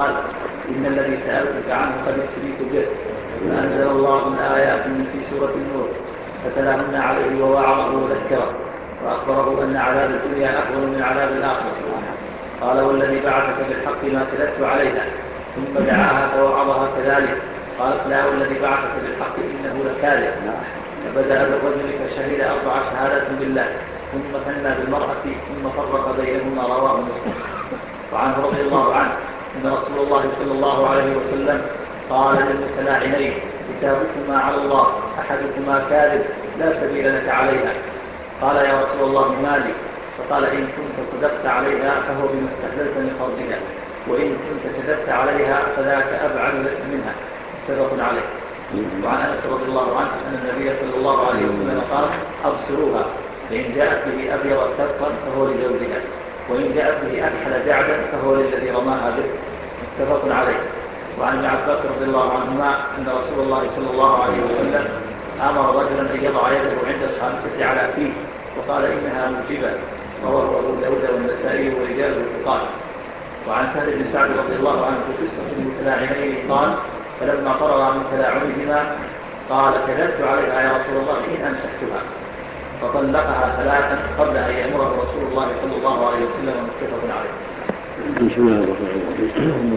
قال إن الذي سألتك عنه قد ابتليت به، فأنزل الله من آيات في سورة النور فتلاهن عليه ووعظه وذكره وأخبره أن عذاب الدنيا أفضل من عذاب الآخرة. قال والذي بعثك بالحق ما كذبت عليها، ثم دعاها فوعظها كذلك. قالت لا والذي بعثك بالحق إنه لكاذب. فبدأ بالرجل فشهد 4 شهادات بالله ثم ثنى بالمرأة ثم فرق بينهما. رواه مسلم. وعنه رضي الله عنه أن رسول الله صلى الله عليه وسلم قال للمتلاعنين كتابكما على الله أحدكما كاذب لا سبيل لك عليها. قال يا رسول الله مالي؟ فقال إن كنت صدقت عليها فهو بما استحللت من فرجها، وإن كنت كذبت عليها فذاك أبعد لك منها. متفق عليه. وعن أنس رضي الله عنه أن النبي صلى الله عليه وسلم قال أبصروها، فإن جاءت به أبيض كفا فهو لزوجها، وإن جاءت به أكحل جعدا فهو للذي رماها به. متفق عليه. وعن ابن عباس رضي الله عنهما أن رسول الله صلى الله عليه وسلم أمر رجلا أن يضع يده عند الخامسة على فيه وقال إنها موجبة. رواه أبو داود والنسائي ورجاله الثقات. وعن سهل بن سعد رضي الله عنه في قصة المتلاعنين قال فلما فرغ من تلاعنهما قال كذبت عليها يا رسول الله إن أمسكتها، فطلقها 3 قبل أن يأمره رسول الله صلى الله عليه وسلم. متفق عليه. بسم الله الرحمن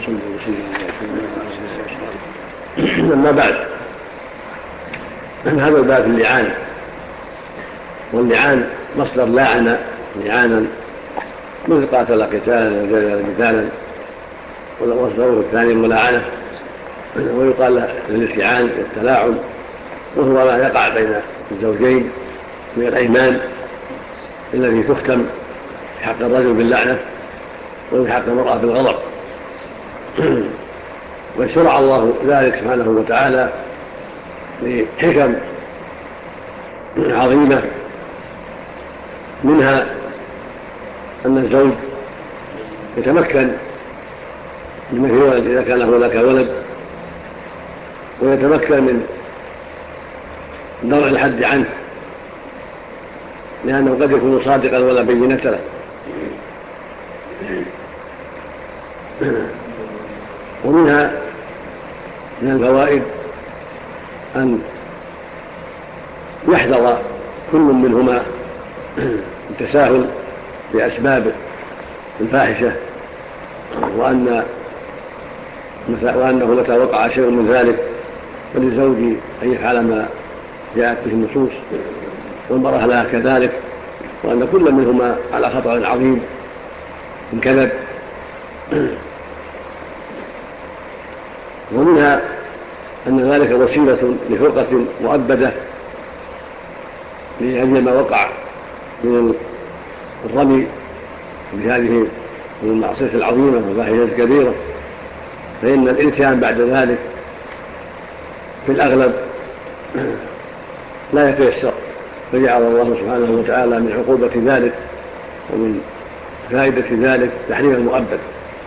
الرحيم. أما بعد، هذا الباب في اللعان، واللعان مصدر لاعن لعانا مثل قاتل قتالا وجلد مثالا، ومصدره الثاني ملاعنة، ويقال للالتعان والتلاعن، وهو ما يقع بين الزوجين من الأيمان التي تختم في حق الرجل باللعنة وفي حق المرأة بالغضب. وشرع الله ذلك سبحانه وتعالى بحكم عظيمة، منها أن الزوج يتمكن من في ولد إذا كان هناك ولد، ويتمكن من درء الحد عنه لأنه قد يكون صادقا ولا بينة له. ومنها من الفوائد أن يحذر كل منهما التساهل بأسباب الفاحشة، وأنه متى وقع شيء من ذلك فللزوج أن يفعل ما جاءت به النصوص، والمرأة لها كذلك، وأن كل منهما على خطر عظيم إن كذب. ومنها أن ذلك وسيلة لفرقة مؤبدة لأجل ما وقع من الرمي بهذه المعصية العظيمة والفاحشة الكبيرة، فإن الإنسان بعد ذلك في الأغلب لا يتيسر، فجعل الله سبحانه وتعالى من عقوبة ذلك ومن فائدة ذلك تحريم المؤبد.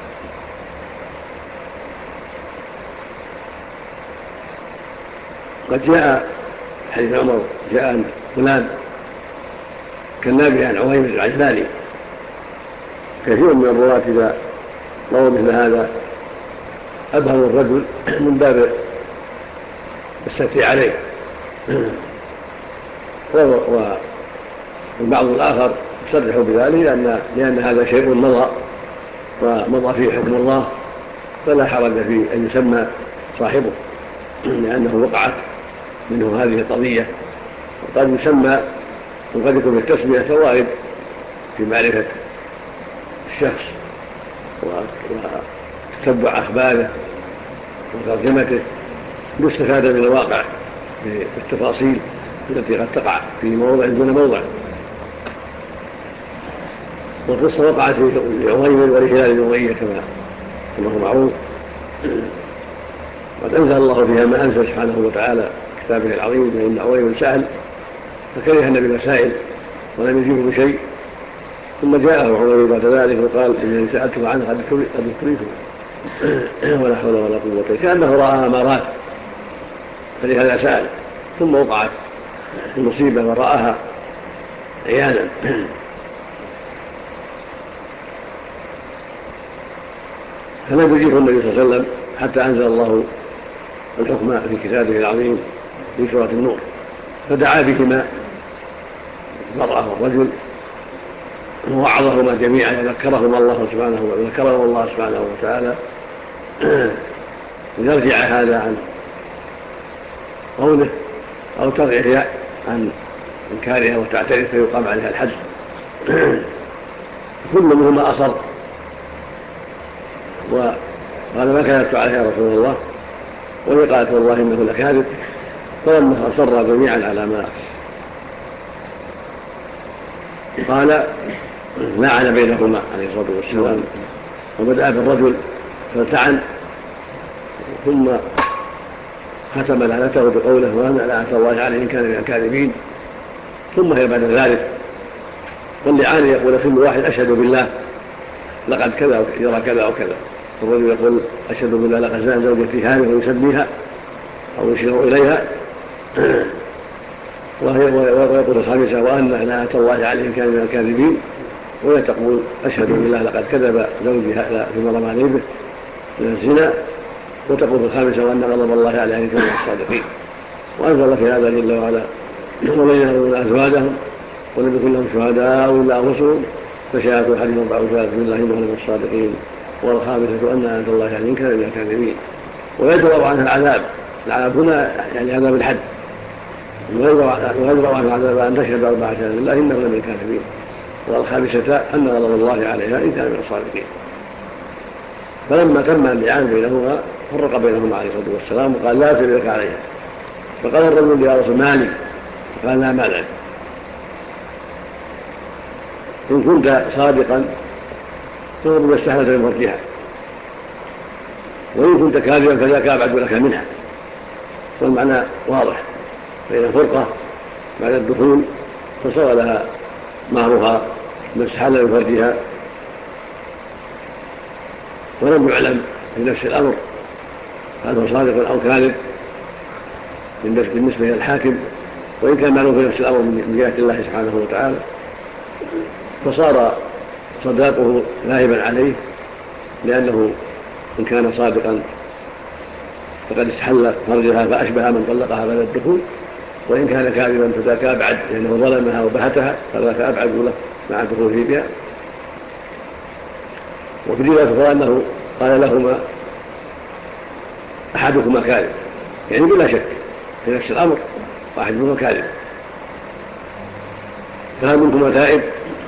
قد جاء حديث عمر جاء فلان كالنابي عن عويمر العجلاني، كثير من الرواة إذا رووا مثل هذا أبهم الرجل من باب الستر عليه، والبعض الآخر يصرح بذلك لأن هذا شيء مضى ومضى فيه حكم الله، فلا حرج في أن يسمى صاحبه لأنه وقعت منه هذه القضية. وقد يسمى وقد يكون في التسمية فوائد في معرفة الشخص واستتبع أخباره وترجمته، يستفاد من الواقع بالتفاصيل التي قد تقع في موضع دون موضع. والقصة وقعت في عويمر ورجال الأموية كما هو معروف. قد أنزل الله فيها ما أنزل سبحانه وتعالى كتابه العظيم، فإن عويمر سأل فكره النبي المسائل ولم يجيبه بشيء، ثم جاءه عمر بعد ذلك وقال إنني سألتك عنه قد ابتليت ولا حول ولا قوة، كأنه رأى أمارات فلهذا سأل، ثم وقعت المصيبة ورآها عيانا. فلم يجيبه النبي صلى الله عليه وسلم حتى أنزل الله الحكم في كتابه العظيم في سورة النور، فدعا بهما المرأة والرجل ووعظهما جميعا وذكرهما الله سبحانه وتعالى ليرجع هذا عن قوله أو ترجع عن إنكارها وتعترف فيقام عليها الحد. كل منهما أصر وقال ما كذبت عليه يا رسول الله، وهي قالت والله إنه لكاذب. فلما أصر جميعا على ما قال لعن بينهما عليه الصلاة والسلام، وبدأ بالرجل فالتعن ثم ختم لعنته بقوله وأنا لعنة الله عليه إن كان من الكاذبين. ثم هي بعد ذلك واللعان يقول كل واحد أشهد بالله لقد كذا يرى كذا وكذا، الرجل يقول أشهد بالله لقد زان زوجتي هذه ويسميها أو يشير إليها، ويقول الخامسة وأن لعنة الله عليه إن كان من الكاذبين، وهي تقول أشهد بالله لقد كذب زوجي هذا فيما رمى عليه به من الزنا، وتقول الخامسة وأن غضب الله عليه إن كان من الصادقين. وأنزل في هذا جل وعلا ومن يهدون أزواجهم ولم يكن لهم شهداء إلا أنفسهم فشهادة أحدهم أربع شهادات بالله إنه من الصادقين، والخامسة أن لعنة الله عليه إن كان من الكاذبين. ويدرأ عنها العذاب هنا يعني عذاب الحد، ويدرأ عنها العذاب أن تشهد أربع شهادات بالله إنه من الكاذبين، والخامسة أن غضب الله عليها إن كان من الصادقين. فلما تم اللعان بينهما فرق بينهما عليه الصلاة والسلام وقال لا أسأل لك عليها. فقال الرجل يا رسول مالي، قال لا مال لك، إن كنت صادقا فهو بما استحلت من فرجها، وإن كنت كاذبا فذاك أبعد لك منها. والمعنى واضح، فإن فرقة بعد الدخول فصار لها مهرها ما استحل من فرجها، ولم يعلم في نفس الأمر هل هو صادق أو كاذب بالنسبة للحاكم، وإن كان معلوم في نفس الأمر من جهة الله سبحانه وتعالى، فصار صداقه ذاهبا عليه، لأنه إن كان صادقا فقد استحل فرجها فأشبه من طلقها بعد الدخول، وإن كان كاذبا فذاك أبعد لأنه ظلمها وبهتها فذاك أبعد له مع الدخول بها. وفي رواية أنه قال لهما أحدكما كاذب، يعني بلا شك في نفس الأمر وأحدهما كاذب، فهل منكما تائب؟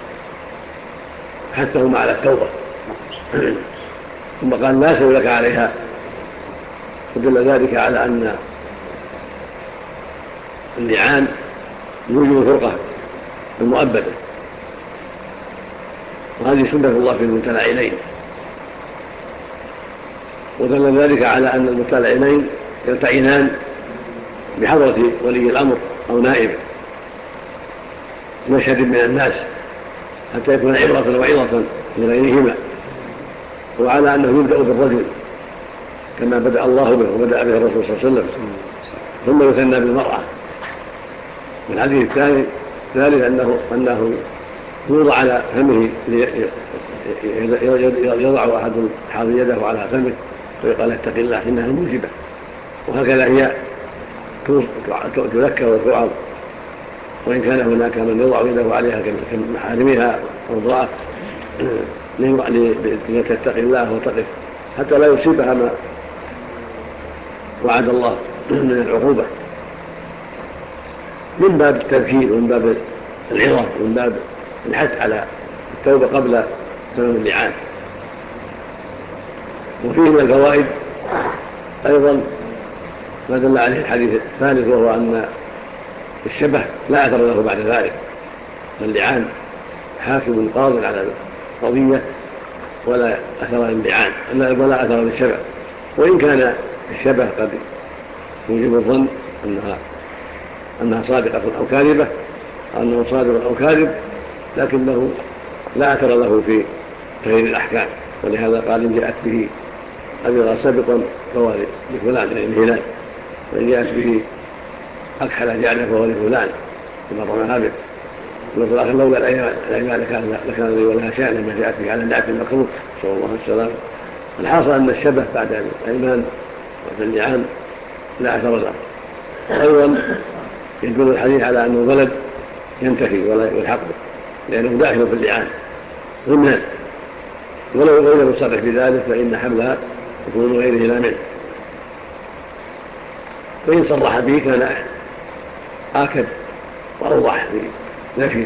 حثهما على التوبة. ثم قال لا أسأل لك عليها، ودل ذلك على أن اللعان يوجب الفرقة المؤبدة، وهذه سنة الله في المتلاعنين. ودل ذلك على أن المتلاعنين يلتعنان بحضرة ولي الأمر أو نائبه مشهد من الناس حتى يكون عبرة وعظة لغيرهما، وعلى أنه يبدأ بالرجل كما بدأ الله به وبدأ به الرسول صلى الله عليه وسلم، ثم يثنى بالمرأة. والحديث الثالث أنه يوضع على فمه يضع أحد حاضر يده على فمه ويقال اتق الله إنها موجبة، وهكذا هي تذكر وتعظ، وإن كان هناك من يضع يده عليها كمحارمها أو امرأة لتتقي الله وتقف حتى لا يصيبها ما وعد الله من العقوبة، من باب التذكير ومن باب العظة ومن باب الحث على التوبة قبل تمام اللعان. وفيه من الفوائد أيضا ما دل عليه الحديث الثالث، وهو أن الشبه لا أثر له بعد ذلك، اللعان حاكم قاض على القضية ولا أثر للعان ولا أثر للشبه، وإن كان الشبه قد يوجب الظن أنها صادقة أو كاذبة، أنه صادق أو كاذب، لكنه لا أثر له في تغيير الأحكام. ولهذا قال إن جاءت به أبيض سابقا فهو لفلان الهلال، وإن جاءت به أكحل جعله فهو لفلان كما رمى هابل، وفي الآخر لولا الأيمان لكان لي ولها شأن لما جاءت به على النعت المكروه صلى الله عليه وسلم. الحاصل أن الشبه بعد الأيمان واللعان لا أثر له. وأيضا يدل الحديث على أن الولد ينتهي ولا يلحق به لأنه داخل في اللعان ضمنا، ولو غير مصرح بذلك فإن حملها يكون غيره لا منه، وإن صرح به كان آكد وأوضح في نفيه.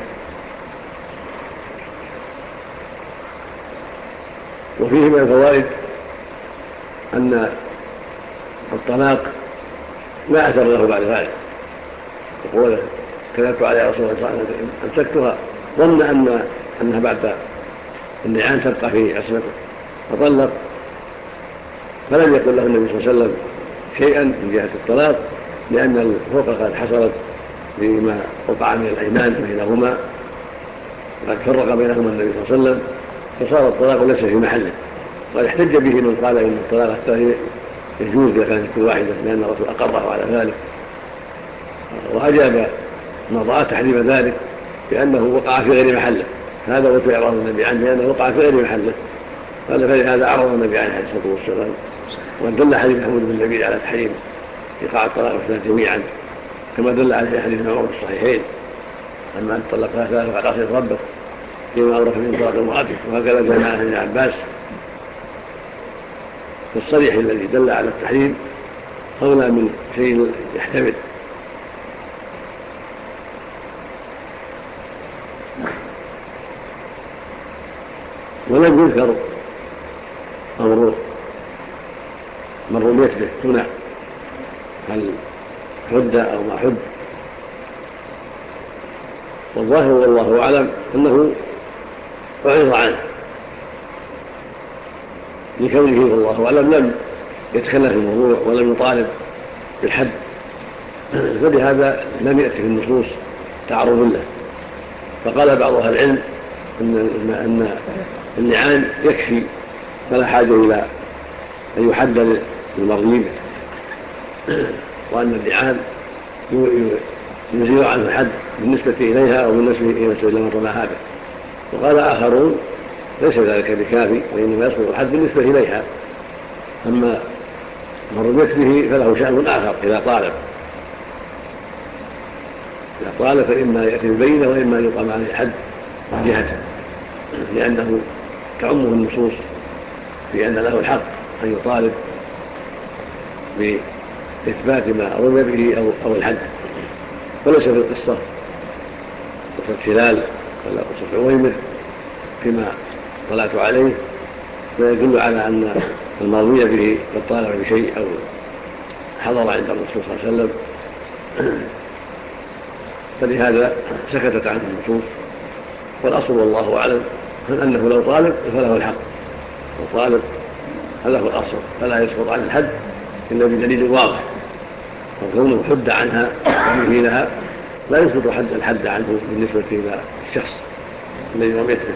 وفيه من الفوائد أن الطلاق لا أثر له بعد ذلك، وقوله كذبت على رسول الله صلى الله عليه وسلم أمسكتها ظن أنها بعد اللعان تبقى في عصمته فطلق، فلم يقل له النبي صلى الله عليه وسلم شيئا من جهة الطلاق، لأن الفرقة قد حصلت بما وقع من الأيمان بينهما، وقد فرق بينهما النبي صلى الله عليه وسلم، فصار الطلاق ليس في محله. وقد احتج به من قال إن الطلاق الثاني يجوز إذا كانت تكون واحدة، لأن الرسول أقره على ذلك، وأجاب من رأى تحريم ذلك بأنه وقع في غير محله. هذا وجه إعراض النبي عنه لأنه وقع في غير محله، قال فلهذا أعرض النبي عنه عليه الصلاة والسلام. ودل حديث محمود بن لبيد على تحريم إيقاع الطلاق والثلاث جميعا، كما دل عليه حديث ابن عمر في الصحيحين أما أن طلقها ثلاثة فقد عصيت ربك فيما أورث من طلاق امرأته، وهكذا جاء عن ابن عباس. فالصريح الذي دل على التحريم أولى من شيء يحتمل. ولم يذكر أمر من رميت به هنا هل حد أو ما حد، والظاهر والله أعلم أنه أعرض عنه لكونه والله أعلم لم يتكلم في الموضوع ولم يطالب بالحد، فلهذا لم يأتي في النصوص تعرض له. فقال بعض أهل العلم أن اللعان يكفي فلا حاجة إلى أن يحد للمرمي به، وأن اللعان يزيل عنه الحد بالنسبة إليها أو بالنسبة إلى من رماها به. وقال آخرون ليس ذلك بكافي، وإنما يسقط الحد بالنسبة إليها، أما من رميت به فله شأن آخر إذا طالب فإما يأتي بالبينة وإما يقام عليه الحد من جهته، لأنه تعمه النصوص في أن له الحق أن يطالب بإثبات ما رمي به أو الحد، وليس في القصة قصة هلال ولا قصة عويمر فيما طلعت عليه ما يدل على أن المرمي به قد طالب بشيء أو حضر عند الرسول صلى الله عليه وسلم، فلهذا سكتت عنه النصوص. والأصل والله أعلم أنه لو طالب فله الحق، لو طالب هذا هو الأصل، فلا يسقط عن الحد إلا بدليل واضح، وكونه حد عنها ومنه لها لا يسقط الحد عنه بالنسبة إلى الشخص الذي رميت به.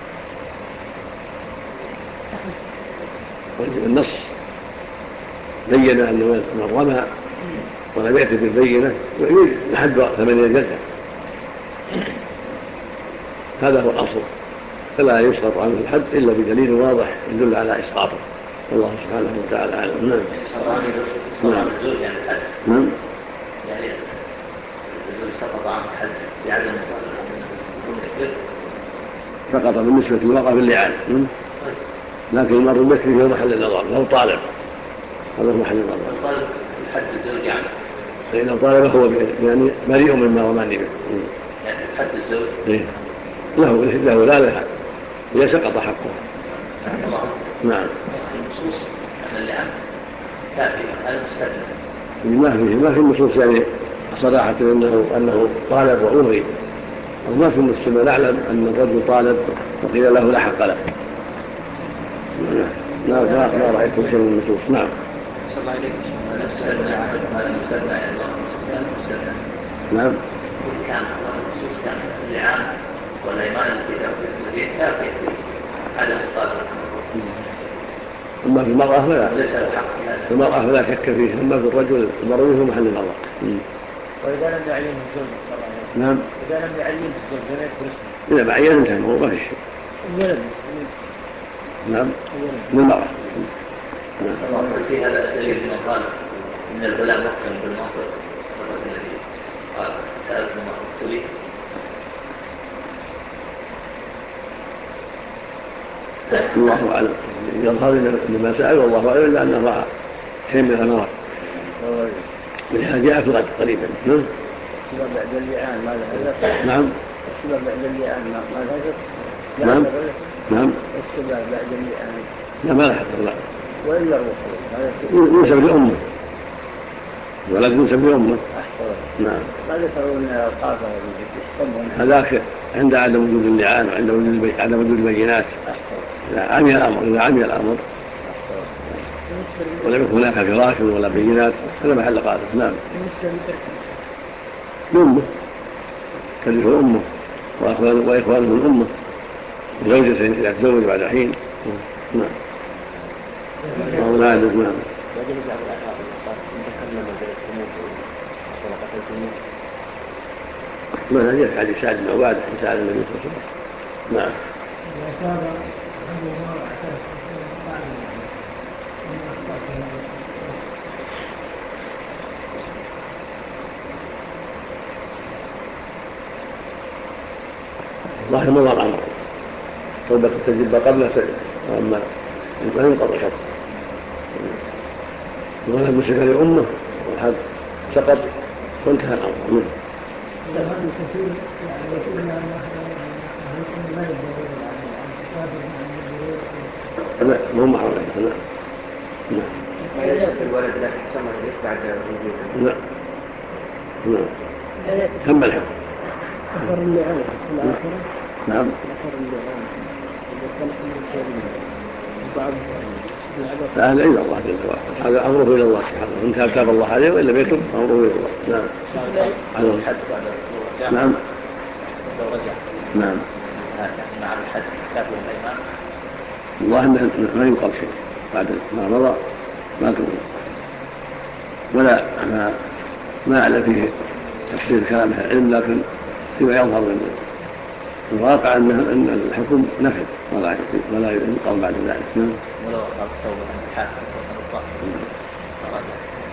النص بين أن من رمى ولم يأتي بالبينة يحد 8 جلدة، هذا هو الأصل، فلا يسقط عنه الحد إلا بدليل واضح يدل على إسقاطه، والله سبحانه وتعالى أعلم. نعم. يعني سقط عنه الحد بعدم سقط بالنسبة للوقع باللعان، لكن المر المكري هو محل النظر، له طالب، هذا هو محل النظر. طالب الحد الزوج يعني فإن طالب هو يعني بريء مما رماني به، يعني حد الزوج له لا لها إذا سقط حقه. نعم. النصوص أن اللعان كافية هذا مستثنى، ما في النصوص يعني صراحة أنه طالب وألغي، أو ما في النصوص ما نعلم أن الرجل طالب وقيل له لا حق له. ما رأيتم شيء من النصوص. نعم. صلى الله عليه وسلم هذا مستثنى يعني مستثنى. نعم. كان النصوص كان اللعان والأيمان التي كافية عدم الطالب. أما في المرأة فلا شك فيه، أما في الرجل المروي هو محل النظر. وإذا لم يعين الزوج نعم. إذا لم يعين الزوج لم يذكر اسمه. إذا ما عين انتهى الموضوع ما في شيء. نعم من المرأة. نعم. في هذا الدليل من قال إن البلاء محكم بالمنطق فقط الذي قال سألت ما قلت لي. الله أعلم. يظهر إن ما سأل والله أعلم إلا أنه رأى شيء من المرض ولهذا جاء في الغد قريبا. السبب بعد اللعان ما لهذا. نعم. السبب بعد اللعان ما لهذا. نعم. نعم. السبب بعد اللعان. لا ما لحق لا. وإلا الوصول. ينسب لأمه. ولكن ينسب لأمه. نعم. ما ذكرون قافة هذاك عند عدم وجود اللعان وعند عدم وجود البينات. إذا عمي الأمر ولم يكن هناك فراش ولا بينات هذا محل قاذف. نعم. أمه كلفه أمه وإخوانه من أمه وزوجته إذا تزوج بعد حين. نعم. الله يعلم. نعم. ما هذا حديث سعد بن عبادة سعد النبي صلى الله عليه وسلم. نعم. ظاهر مضى الأمر توبة تجب قبل سجد وأما ما ينقضي شرط ولا مسك لأمه والحد سقط وانتهى الأمر. لا مو محرم. لا ما يجب الولد لا يحسن بعد وجوده. لا لا كم الحكم. أثر اللعان في الآخرة. نعم. أثر اللعان إذا كان من الشريعة بعض هذا إلى الله جل وعلا. هذا أمره إلى الله سبحانه إن كان تاب الله عليه وإلا بيتم أمره إلى الله. نعم. على الحد بعد نعم. لو رجع. نعم. مع الحد كافر الإمام. الله ما ينقل شيء بعد ما مضى ما تقول ولا ما أعلم فيه تفسير كلام أهل العلم لكن فيما يظهر من الواقع أن الحكم نفذ ولا ينقل بعد ذلك. ولو أخذ توبة عن الحاكم فرجع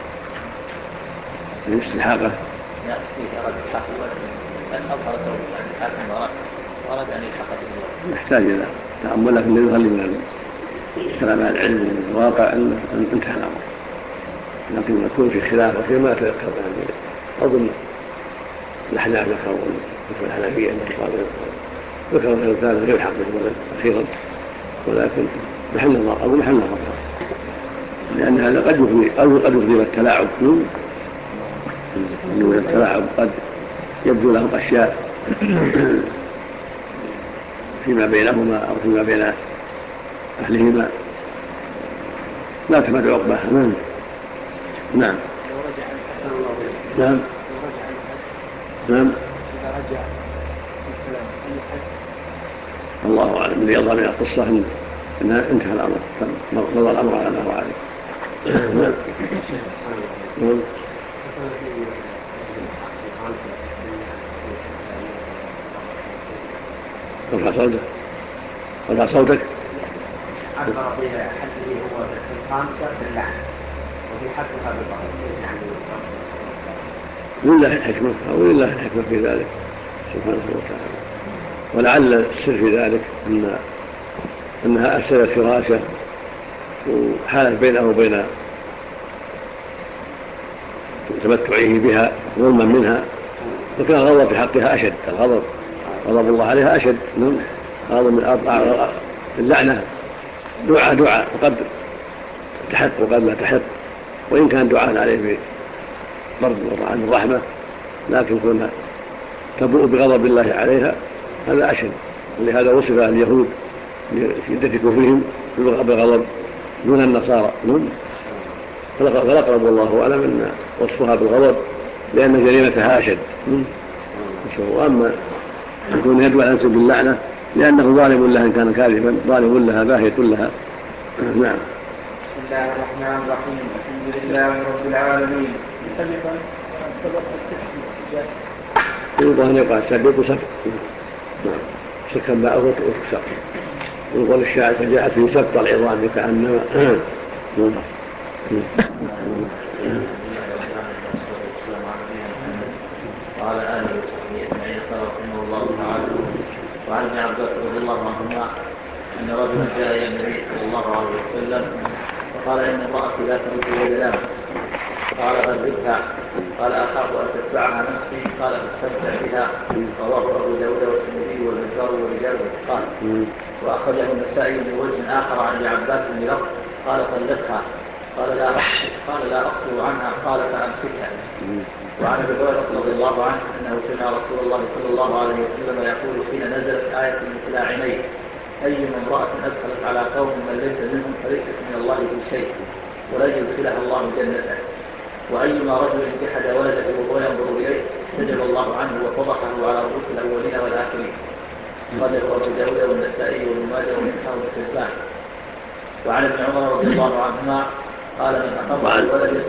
الاستحاقة لا فيه أراد الحاكم أن أظهر توبة عن الحاكم وأراد أن يلحق به. يحتاج إلى تأمل لكن يظهر من كلام أهل العلم من الواقع أن انتهى الأمر لكن يكون في خلاف وفي ما تذكر يعني أظن الأحناف ذكروا مثل الحنفية ذكروا أن الإنسان يلحق بالولد أخيرا ولكن محل النظر أو محل النظر لأن هذا قد يفضي التلاعب من التلاعب قد يبدو لهم أشياء فيما بينهما أو فيما بين أهلهما لا تفعل عقبة. نعم. نعم. نعم. نعم. الله أعلم الذي يظهر من القصة أنها انتهى الأمر مضى الأمر على ما هو عليه. نعم. نعم. ارفع صوتك. عبر بها حده هو الخامسة باللحن وفي حقها بالبطل يعني لله الحكمة أو لله الحكمة في ذلك سبحانه وتعالى ولعل السر في ذلك أنها أرسلت فراشة وحالت بينه وبين تمتعه بها ظلما منها وكان الغضب في حقها أشد. غضب الله عليها أشد من غضب من اللعنة. دعاء وقد تحق وقد لا تحق وإن كان دعاء عليه برد عن الرحمة لكن كنا تبوء بغضب الله عليها هذا أشد. ولهذا وصف اليهود لشدة كفرهم بالغضب دون النصارى. فالأقرب والله أعلم أن وصفها بالغضب لأن جريمتها أشد. وأما يكون يدعو على نفسه باللعنة لأنه ظالم لها إن كان كاذبا ظالم لها باهية لها. نعم. بسم الله الرحمن الرحيم الحمد لله رب العالمين. سبق التسبيح يقال سبق وسبق. نعم. سكن باءه وتكسر. ويقول الشاعر فجاءت في سبط العظام كأنما وعلى آله وصحبه أجمعين. قال رحمه الله تعالى: وعن ابن عباس رضي الله عنهما أن رجلا جاء إلى النبي صلى الله عليه وسلم فقال: إن امرأتي لا ترد يد لام. قال: غربها. قال: أخاف أن تتبعها نفسي. قال: فاستمتع بها. رواه أبو داود والترمذي والبزار ورجاله قال. وأخرجه النسائي من وجه آخر عن ابن عباس بن لفظ قال: طلقها. قال: لا أصبر عنها. قال: فأمسكها. وعن ابي هريره رضي الله عنه انه سمع رسول الله صلى الله عليه وسلم يقول حين نزلت آية المتلاعنين: أيما امرأة أدخلت على قوم من ليس منهم فليست من الله في شيء ولن يدخلها الله جنته. وأيما رجل جحد ولده وهو ينظر إليه سجب الله عنه وفضحه على رؤوس الأولين والآخرين. قاله أبو داود والنسائي وابن ماجه وصححه ابن حبان. وعن ابن عمر رضي الله عنهما قال: من أقر بولد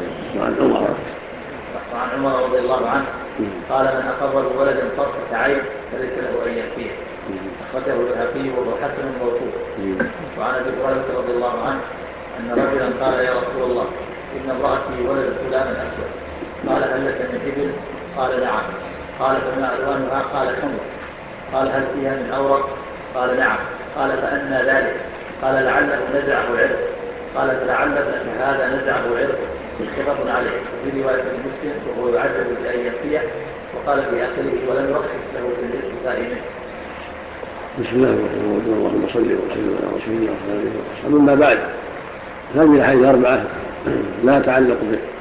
وعن عمر رضي الله عنه قال: من أقر بولد طرفة عين فليس له أن يكفيه. أخرجه البيهقي وهو حسن موقوف. وعن أبي هريرة رضي الله عنه أن رجلا قال: يا رسول الله، إن امرأتي ولدت غلاما أسود. قال: هل لك من إبل؟ قال: نعم. قال: فما ألوانها؟ قال: حمر. قال: هل فيها من أورق؟ قال: نعم. قال: فأنى ذلك؟ قال: لعله نزعه العرق. قال: فلعل ابنك هذا نزعه العرق. متفق عليه. في رواية مسلم وهو يعجب بأن يكفيه. وقال في آخره: ولم يرخص له في الإلتفاء منه. بسم الله الرحمن الرحيم. اللهم صل وسلم على رسول الله وعلى اله وصحبه. اما بعد، هذه الاحاديث الاربعه لا تعلق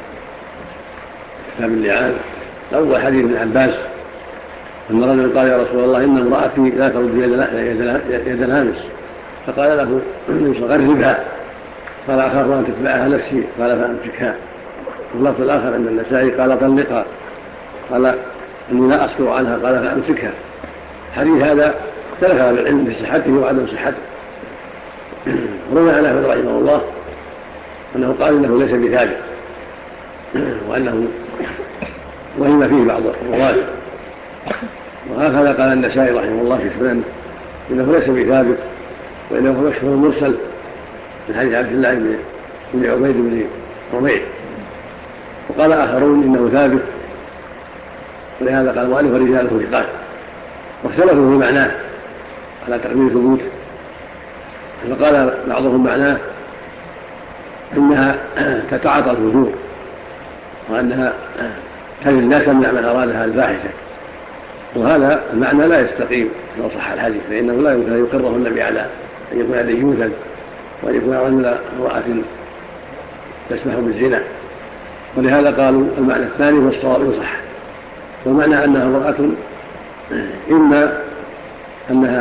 بكتاب اللعان. اول حديث ابن عباس ان رجل قال: يا رسول الله، ان امراتي لا ترد يد الهامس. فقال له: غربها. قال: اخاف ان تتبعها نفسي. قال: فامسكها. واللفظ الاخر عند النسائي قال: طلقها. قال: اني لا اصبر عنها. قال: فامسكها. الحديث هذا اختلف اهل العلم في صحته وعدم صحته. روى عن احمد رحمه الله انه قال انه ليس بثابت، وانه وهم فيه بعض الرواه، وهكذا قال النسائي رحمه الله في سننه انه ليس بثابت، وانه هو مشهور مرسل من حديث عبد الله بن عبيد بن ربيع. وقال اخرون انه ثابت، ولهذا قال المؤلف: رجاله ثقات. واختلفوا في معناه على تقدير ثبوته. فقال بعضهم معناه انها تتعاطى الفجور، وانها لا تمنع من ارادها الفاحشه. وهذا المعنى لا يستقيم لو صح الحديث، فانه لا يمكن ان يقره النبي على ان يكون ديوثا وان يكون رجل امراه تسمح بالزنا. ولهذا قالوا المعنى الثاني هو الصواب صح، والمعنى انها امراه إما أنها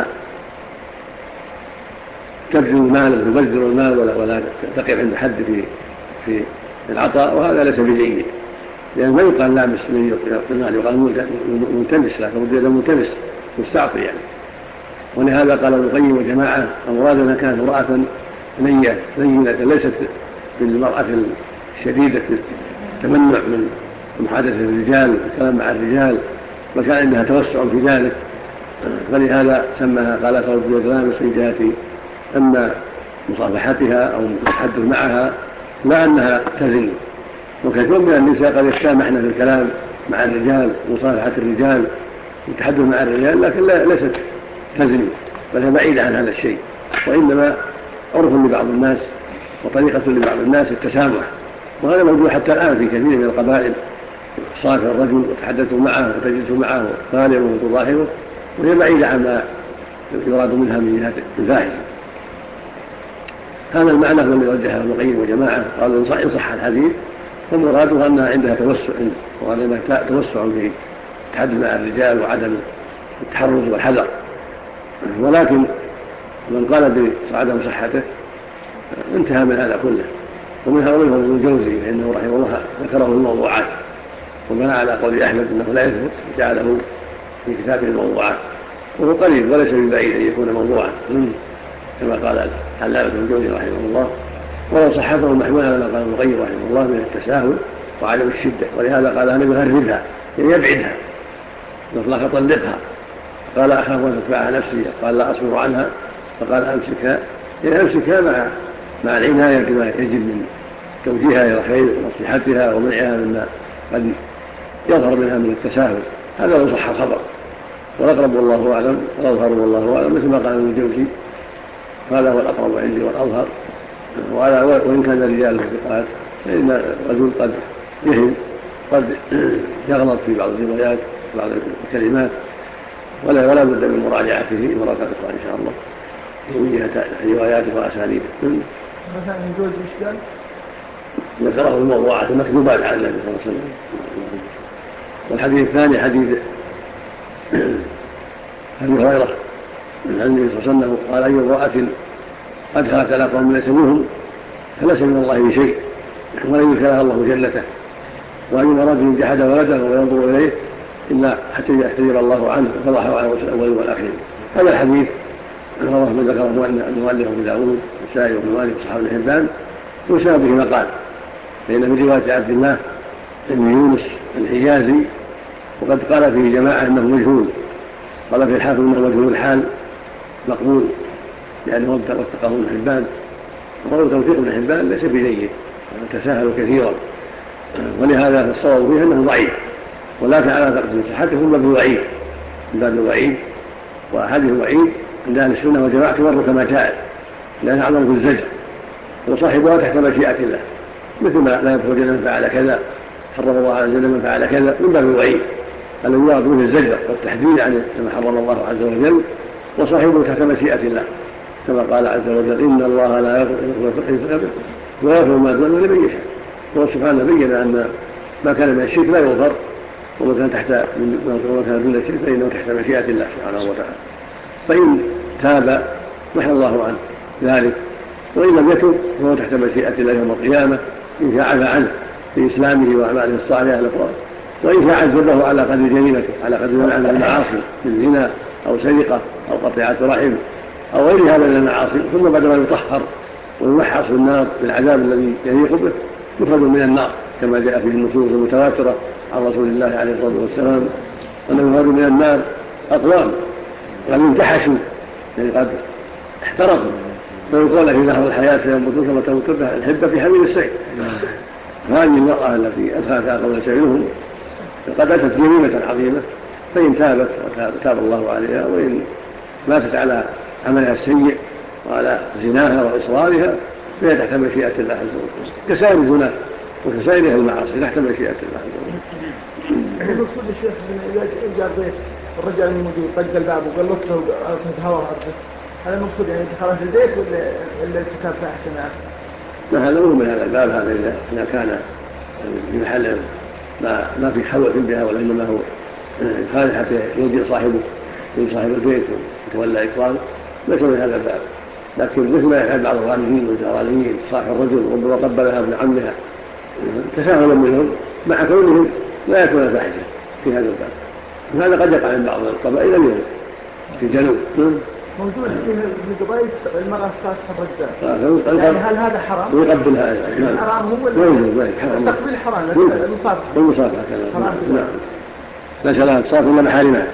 تبذل المال ولا تقف عند حد في العطاء، وهذا ليس بجيد، لأن ما يقال لامس من المال، يقال ملتمس، لا ترد يد الملتمس مستعطي يعني. ولهذا قال ابن القيم وجماعة: أمرادنا كانت امرأة نية لينة، ليست بالمرأة الشديدة التمنع من محادثة الرجال والكلام مع الرجال، وكان عندها توسع في ذلك، فلهذا سماها قال: ترد يد لامس من جهة أما مصافحتها أو التحدث معها، لا أنها تزن. وكثير من النساء قد يتسامحن في الكلام مع الرجال ومصافحة الرجال والتحدث مع الرجال، لكن ليست تزن، بل هي بعيدة عن هذا الشيء. وإنما عرف لبعض الناس وطريقة لبعض الناس التسامح، وهذا موجود حتى الآن في كثير من القبائل. صافح الرجل وتحدث معه وتجلس معه وكالمه وتضاحكه، وهي بعيدة عما يراد منها من جهة الفاحشة. هذا المعنى هو الذي رجحه ابن القيم وجماعة، قالوا إن صح الحديث فمراده أنها عندها توسع، وأنها توسع في التحدث مع الرجال وعدم التحرز والحذر. ولكن من قال بعدم صحته انتهى من هذا كله. ومنها ابن الجوزي فإنه رحمه الله ذكره في الموضوعات، وبنى على قول أحمد أنه لا يثبت، جعله في كتابه الموضوعات، وهو قليل وليس ببعيد أن يكون موضوعا كما قال علامة ابن الجوزي رحمه الله. ولو صحته محمولا على قال ابن القيم رحمه الله من التساهل وعدم الشدة. ولهذا قال: أنا يهربها، يعني يبعدها، يطلق طلقها. قال: أخاف أن تتبعها نفسي. قال: لا أصبر عنها. فقال أمسكها، يعني أمسكها مع العناية بما يجب من توجيهها إلى الخير ونصيحتها ومنعها مما قد يظهر منها من التساهل. هذا لو صح الخبر، والأقرب والله أعلم والأظهر والله أعلم، مثل ما قال ابن الجوزي هذا هو الأقرب عندي والأظهر. وإن كان رجاله ثقات فإن الرجل قد يهم، قد يغلط في بعض الروايات بعض الكلمات، ولا بد من مراجعته مرة أخرى إن شاء الله من جهة رواياته وأسانيده. مثلا يجوز الإشكال ذكره الموضوعات المكتوبات على النبي صلى الله عليه وسلم. والحديث الثاني حديث أبي هريرة عن النبي صلى الله عليه وسلم قال: أي امرأة أدخلت على قوم ليس منهم فليس من الله بشيء ولن يدخلها الله جنته، وأي رجل جحد ولده وينظر إليه إلا حتى يحتجب الله عنه فضحه عنه الأول والآخرين. هذا الحديث رواه من ذكره المؤلف أبو داود والنسائي وابن ماجه وصحابه ابن حبان، وسبب به مقال، فإن من رواية عبد الله بن يونس الحجازي وقد قال فيه جماعة أنه مجهول، قال في الحافظ أنه مجهول الحال مقبول لأنه وثقه ابن حبان، وقول توثيق ابن حبان ليس بجيد، تساهل كثيرا، ولهذا الصواب فيه أنه ضعيف، ولكن على تقديم صحته من باب الوعيد، وأحاديث الوعيد عند أهل السنة والجماعة تمر كما جاءت لأنها أعظم في الزجر، وصاحبها تحت مشيئة الله، مثل ما لا يدخل الجنة من فعل كذا، حرم الله على الجنة من فعل كذا، من باب الوعيد الذي يراد به الزجر والتحذير عن ما حرم الله عز وجل، وصاحبه تحت مشيئة الله، كما قال عز وجل: إن الله لا يغفر ويغفر ما دون لمن يشاء. هو سبحانه بين أن ما كان من الشرك لا يغفر، وما كان دون الشرك فإنه تحت مشيئة الله سبحانه وتعالى. فإن تاب محى الله عنه ذلك، وإن لم يتب فهو تحت مشيئة الله يوم القيامة، إن شاء عفى عنه في إسلامه وأعماله الصالحة الأخرى، وإن شاء عذبه على قدر جريمته، على قدر ما عمل المعاصي من زنا أو سرقة أو قطيعة رحم أو غير هذا من المعاصي، ثم بعد ما يطهر ويمحص في النار بالعذاب الذي يليق به يخرج من النار، كما جاء في النصوص المتواترة عن رسول الله عليه الصلاة والسلام أنه يخرج من النار أقوام قد انتحشوا، يعني قد احترقوا، فيقول في ظهر الحياة فينبتون كما تنبت الحبة في حميل السيل. هذه المرأة التي أدخلت على قوم سبيلهم قد أتت جريمة عظيمة، فإن تابت وتاب الله عليها، وإن ماتت على عملها السيء وعلى زناها وإصرارها فهي تحت مشيئة الله عز وجل، كسائر الزنا وكسائر المعاصي تحت مشيئة الله عز وجل. المقصود الشيخ إذا جاء بيت الرجل الموجود طق الباب وقال له أرسلت هواء أرسل، هذا المقصود يعني دخلت البيت ولا الكتاب فأحسن؟ لا، هذا مو من هذا الباب، هذا إذا كان في محل ما في خلوة بها، وإنما هو خارج حتى يجي صاحبه من صاحب البيت ويتولى إكرامه، ليس من هذا الباب. لكن مثل ما يفعل بعض الغالبين والجواليين، صاحب الرجل ربما قبلها ابن عمها تساهلا منهم، مع كونهم لا يكون فاحشة في هذا الباب، وهذا قد يقع من بعض القبائل اليوم في الجنوب. موجود في دبي المرأة تصافح الرجال، يعني هل هذا حرام؟ ويقبلها حرام هو التقبيل حرام، المصافحة كذا نعم، ليس لها تصافح إلا محارمها.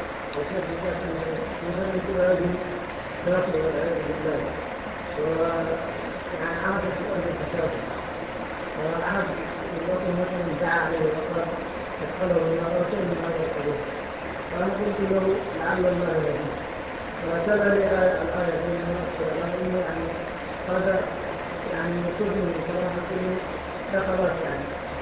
فأنا قلت له لعل الله يهديه، وتلا لي الآية إنه يعني هذا يعني يكون صراحة دخلت يعني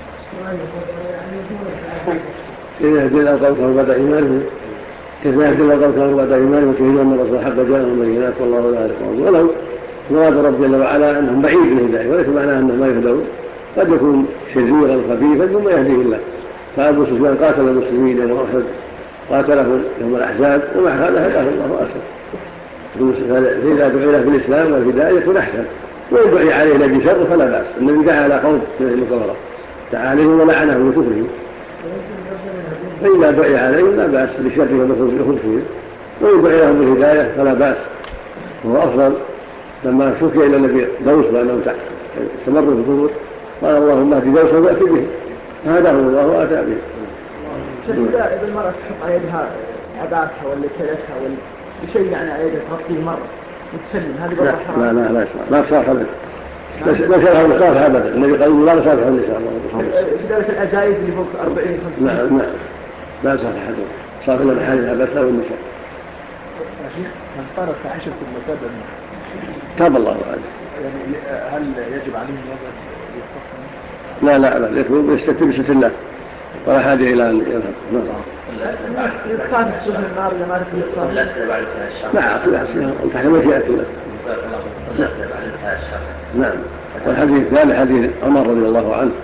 إذا يهدي الله قوله بعد إيمانه، كيف يهدي الله قوله بعد إيمانه وشهدوا أن الرسول حق جاءهم بينات والله لا يعلم. ولو مراد رب جل وعلا أنهم بعيد من الهداية، وليس معناه أنهم ما يهدون، قد يكون شريرا خبيثا ثم يهديه الله. فأبو سفيان قاتل المسلمين يوم أحد، قاتله يوم الأحزاب، ومع هذا هداه الله أكثر. فإذا دعي له بالإسلام والهداية يكون أحسن، وإن دعي عليه الذي شر فلا بأس. النبي دعا على قوم من الكفرة دعا عليهم ولعنهم بكفرهم، فإذا دعي عليهم لا بأس لشرهم وخبثهم، وإن دعي لهم بالهداية فلا بأس. وهو أفضل. لما شكي إلى النبي دوس وأنهم استمروا في الكفر قال اللهم اهد دوسا وأتي به، هداه الله وأتى به. إذا المرأة تحط على يدها عباءتها ولا كلتها ولا بشيء يعني على يدها تغطيه مرة، متسلم هذه برضه حرام. لا تصافح ابدا. لا شرح المصافحة ابدا. النبي قال لا نصافح النساء. بداية الأجايز اللي فوق 40-50. نعم لا يصافح أحد. صافح إلا بحاجة بس أو النساء. من ترك عشرة المتابعة تاب الله عليه. يعني هل يجب عليه أن يختصم؟ لا أبدا. يكون بستر الله ولا حاجة إلى أن يذهب. يقطع سجن النار إذا ما تكون يقطع. لا أسئلة بعد انتهاء الشر. لا تحت مشيئة الله. لا أسئلة بعد انتهاء الشر. نعم. والحديث الثاني حديث عمر رضي الله عنه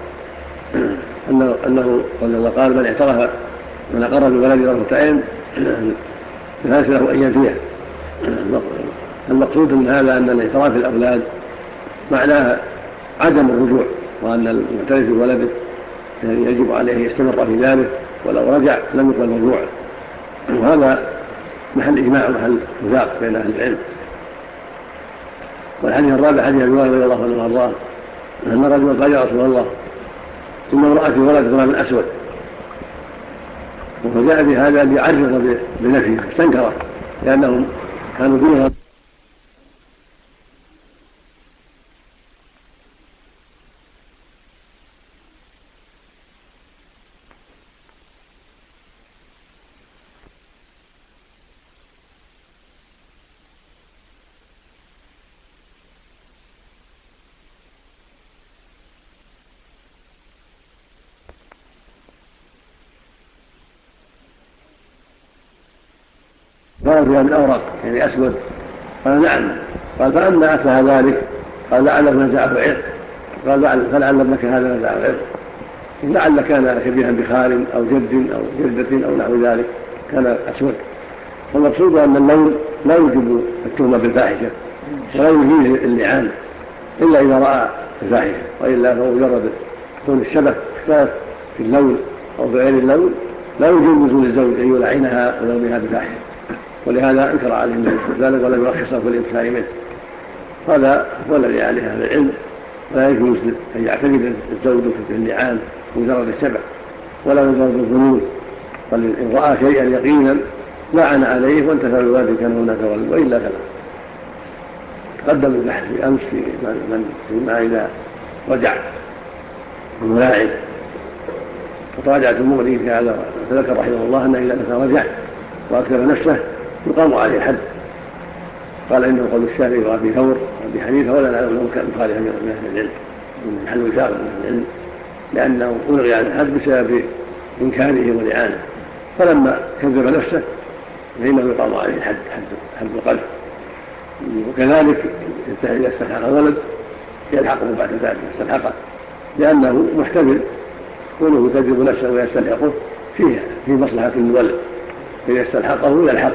أنه رضي الله قال من اعترف من أقر بولد مرتين فليس له أن ينفيه. المقصود من هذا أن الاعتراف الأولاد معناه عدم الرجوع، وأن المعترف بولده يجب عليه أن يستمر في ذلك، ولو رجع لم يقبل الرجوع. وهذا محل إجماع ومحل وفاق بين أهل العلم. والحديث الرابع حديث أبي هريرة رضي الله عنه وأرضاه أن رجلا قال يا رسول الله إن امرأتي ولد غلام أسود، وجاء بهذا ليعرض بنفيه فاستنكره لأنهم كانوا دونه. قال فيها من أوراق يعني أسود. قال نعم. قال فأما أتى ذلك؟ قال لعله نزعه عرق. قال فلعل ابنك هذا نزعه عرق، لعل كان شبيها بخال أو جد أو جدة أو نحو ذلك كان أسود. والمقصود أن اللون لا يوجب التهمة بالفاحشة ولا يجيز اللعان إلا إذا رأى الفاحشة، وإلا فهو مجرد كون الشبه اختلف في اللون أو في غير اللون لا يجوز للزوج أن يلعنها ولو بها بفاحشة، ولهذا انكر عليه النبي ذلك ولم يرخصه في الانتفاع منه. هذا هو الذي عليه اهل العلم. ولا يجوز ان يعتمد الزوج في اللعان مجرد الشبع ولا مجرد الظنون، بل ان راى شيئا يقينا لعن عليه وانتفع بذلك كان هناك ولد، والا فلا. تقدم البحث في امس فيما اذا رجع الملاعب، وتراجعت المغني في هذا فذكر رحمه الله انه اذا رجع واكثر نفسه يقام عليه الحد. قال انه قول الشافعي وابي ثور وابي حنيفه ولا نعلم انه كان مخالفا من اهل العلم من محل وثاق من اهل العلم، لانه الغي عن الحد بسبب انكاره ولعانه، فلما كذب نفسه فانه يقام عليه الحد حد القذف. وكذلك اذا استلحق ولد يلحقه بعد ذلك استلحقه، لانه محتمل كونه يكذب نفسه ويستلحقه في مصلحه المولد، إذا استلحقه يلحق.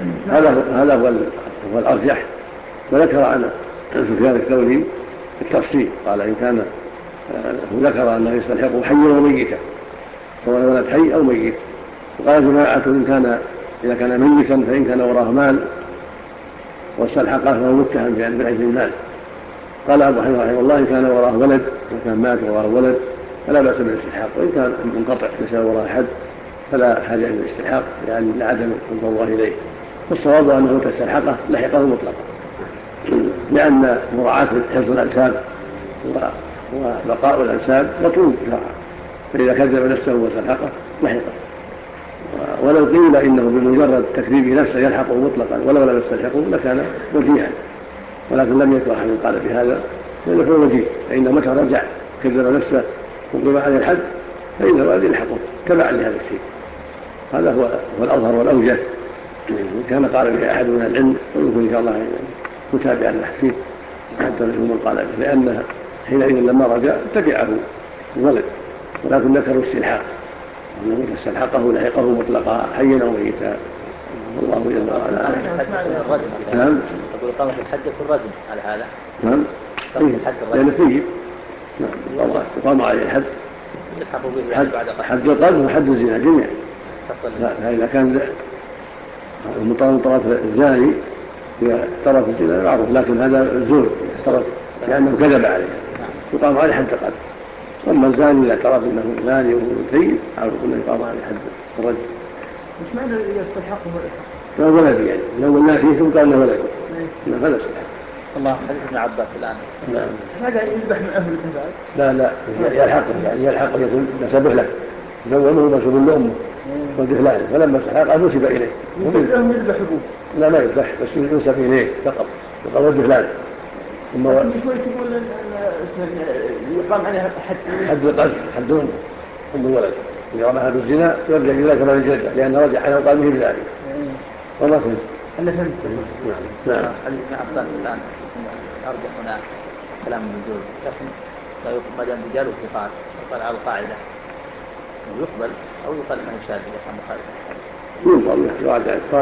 هذا هو الأرجح. وذكر عن سفيان الثوري التفصيل، قال إن كان ذكر أنه يستلحقه حيا وميتا سواء ولد حي أو ميت. وقال جماعة إذا كان ميتا فإن كان وراه مال واستلحقه فهو متهم بالعجز المال. قال أبو حنيفة رحمه الله إن كان وراه ولد وكان مات وراه ولد فلا بأس بالاستلحاق، وإن كان منقطع ليس وراه حد فلا حاجة إلى الاستلحاق لعدم رضا الله إليه. والصواب أنه تستلحقه لحقه مطلقا، لأن مراعاة حفظ الأنساب وبقاء الأنساب مطلوب شرعا، فإذا كذب نفسه واستلحقه لحقه. ولو قيل إنه بمجرد تكذيبه نفسه يلحقه مطلقا ولو لم يستلحقه لكان وجيها، ولكن لم يكن أحد قال بهذا لأنه هو وجيه، فإنه متى رجع كذب نفسه وقام عليه الحد فإنه الذي يلحقه تبعا لهذا الشيء. هذا هو الأظهر والأوجه. كان قال به أحد من العلم ويكون إن شاء الله متابعا للحديث حتى نشوف من قال به، لأن حينئذ لما رجع تبعه الولد، ولكن ذكروا استلحاق أنه استلحقه لحقه مطلقا حيا أو ميتا. والله جل وعلا. نعم. تقول قام في الحد يكون رجم على هذا. نعم. لأن فيه قام عليه الحد حد القذف وحد الزنا جميعا. فإذا كان من طرف الزاني إذا اعترف الزنا معروف، لكن هذا زور اعترف لأنه كذب عليه يقام عليه حد القذف. أما الزاني إذا اعترف أنه زاني وهو سيء معروف أنه يقام عليه حد الرجم. مش معنى إذا استلحقه لا ولد يعني لو قلنا فيه ثم قال له ولد فلا يصح. الله حديث ابن عباس الآن. نعم. هذا يذبح من أهل الكبائر. لا يلحقه يكون نسبه له يزومه مسؤول لأمه والدهلان فلما استحق نسب إليه. لهم يذبح أبوه. لا ما يذبح بس ينسب إليه فقط يقال الدهلان. ثم شوي تقول يقام عليها حد القذف حد أم الولد إذا رماها بالزنا يرجع إلى كمال الجدة لأنه رجع على قلبه بذلك. وما فهمت. أنا فهمت. نعم. حديث ابن عباس الآن أرجع هنا كلام النزول لكن لا يقبل ما دام رجال وثقات يقال على القاعدة يقبل أو يقال أنه شاذ يفهم مخالف.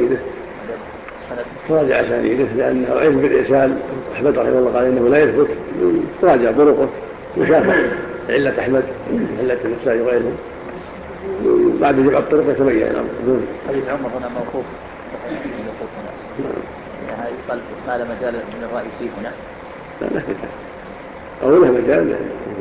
تراجع أسانيده لأنه علم بالإرسال. أحمد رحمه الله قال إنه لا يثبت تراجع طرقه وشافه علة أحمد علة النسائي وغيرهم بعد جمع الطرق يتبين الأمر. حديث عمر هنا موقوف هنا يقال ما له مجال من الرأي فيه هنا. لا أو له مجال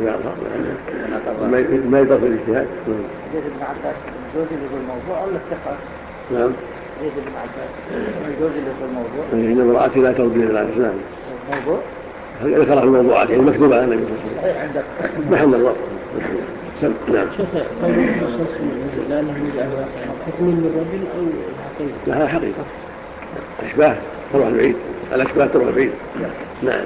ما يضاف الاجتهاد. حديث ابن عباس الجوزي اللي في الموضوع ولا الثقة؟ نعم. حديث ابن عباس الجوزي اللي في الموضوع. إن امرأتي لا ترضي بالإسلام. الموضوع؟ ذكره الموضوعات يعني مكتوبة على النبي صلى الله عليه وسلم. عندك. محل الله. نعم. لا له حكم من الرجل أو حقيقة؟ لها حقيقة. أشباه تروح البعيد. الأشباه تروح البعيد. نعم.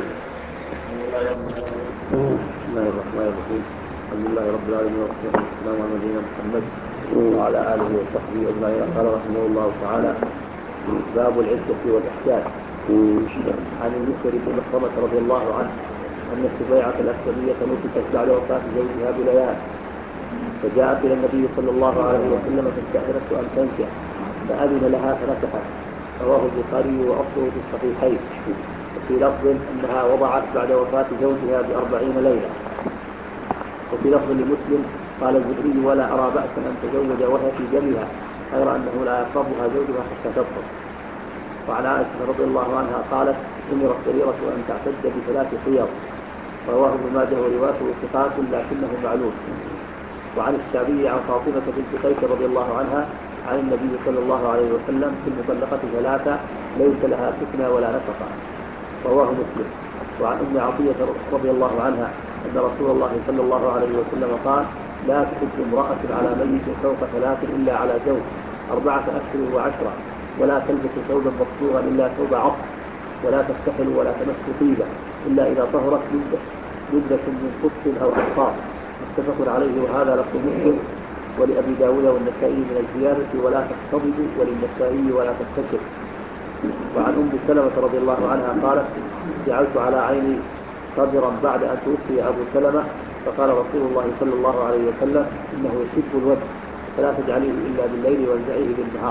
بسم الله الرحمن الرحيم. الحمد لله رب العالمين والصلاة والسلام على نبينا محمد وعلى آله وصحبه أجمعين. قال رحمه الله تعالى: باب العدة والإحداث. عن المسور بن مخرمة رضي الله عنه أن السبيعة الأسلمية نفست بعد وفاة زوجها بليال فجاءت إلى النبي صلى الله عليه وسلم فاستأذنته أن تنكح فأذن لها فنكحت. رواه البخاري وأصله في الصحيحين. وفي لفظ أنها وضعت بعد وفاة زوجها ب40 ليلة. وفي لفظ لمسلم قال الزهري: ولا أرى بأسا أن تزوج وهي في دمها غير أنه لا يقربها زوجها حتى تطهر. وعن عائشة رضي الله عنها قالت: أمرت سريرة أن تعتد ب3 حيض. رواه ابن ماجه وروايته ثقات لكنه معلول. وعن الشعبي عن فاطمة بنت قيس رضي الله عنها عن النبي صلى الله عليه وسلم: في المطلقة 3 ليس لها سكنى ولا نفقة. رواه مسلم. وعن أم عطية رضي الله عنها أن رسول الله صلى الله عليه وسلم قال: لا تحج امرأة على ميت فوق 3 إلا على زوج 4 أشهر و10 ولا تلبس ثوبا مصبوغا إلا ثوب عصر ولا تفتحل ولا تمس طيبة إلا إذا طهرت لبدة من قط أو حصار. متفق عليه. وهذا لفظ مسلم ولأبي داود والنسائي من الزيادة ولا تختضب وللنسائي ولا تستشر. وعن أم سلمة رضي الله عنها قالت: جعلت على عيني صدرا بعد أن توفي أبو سلمة فقال رسول الله صلى الله عليه وسلم: إنه يشب الوجه فلا تجعليه إلا بالليل وانزعيه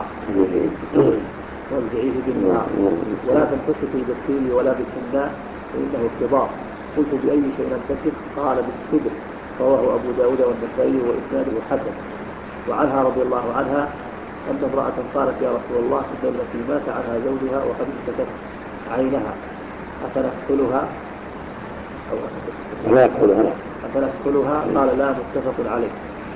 بالنهار ولا تنتشفي بالطين ولا بالحناء فإنه اختضار. قلت: بأي شيء ننتشف؟ قال: بالصدر. رواه أبو داود والنسائي وإسناده حسن. وعنها رضي الله عنها أن امرأة قالت: يا رسول الله إن التي مات عنها زوجها وقد اشتكت عينها أفنكحلها أو أفنكحلها؟ قال: لا. متفق عليه.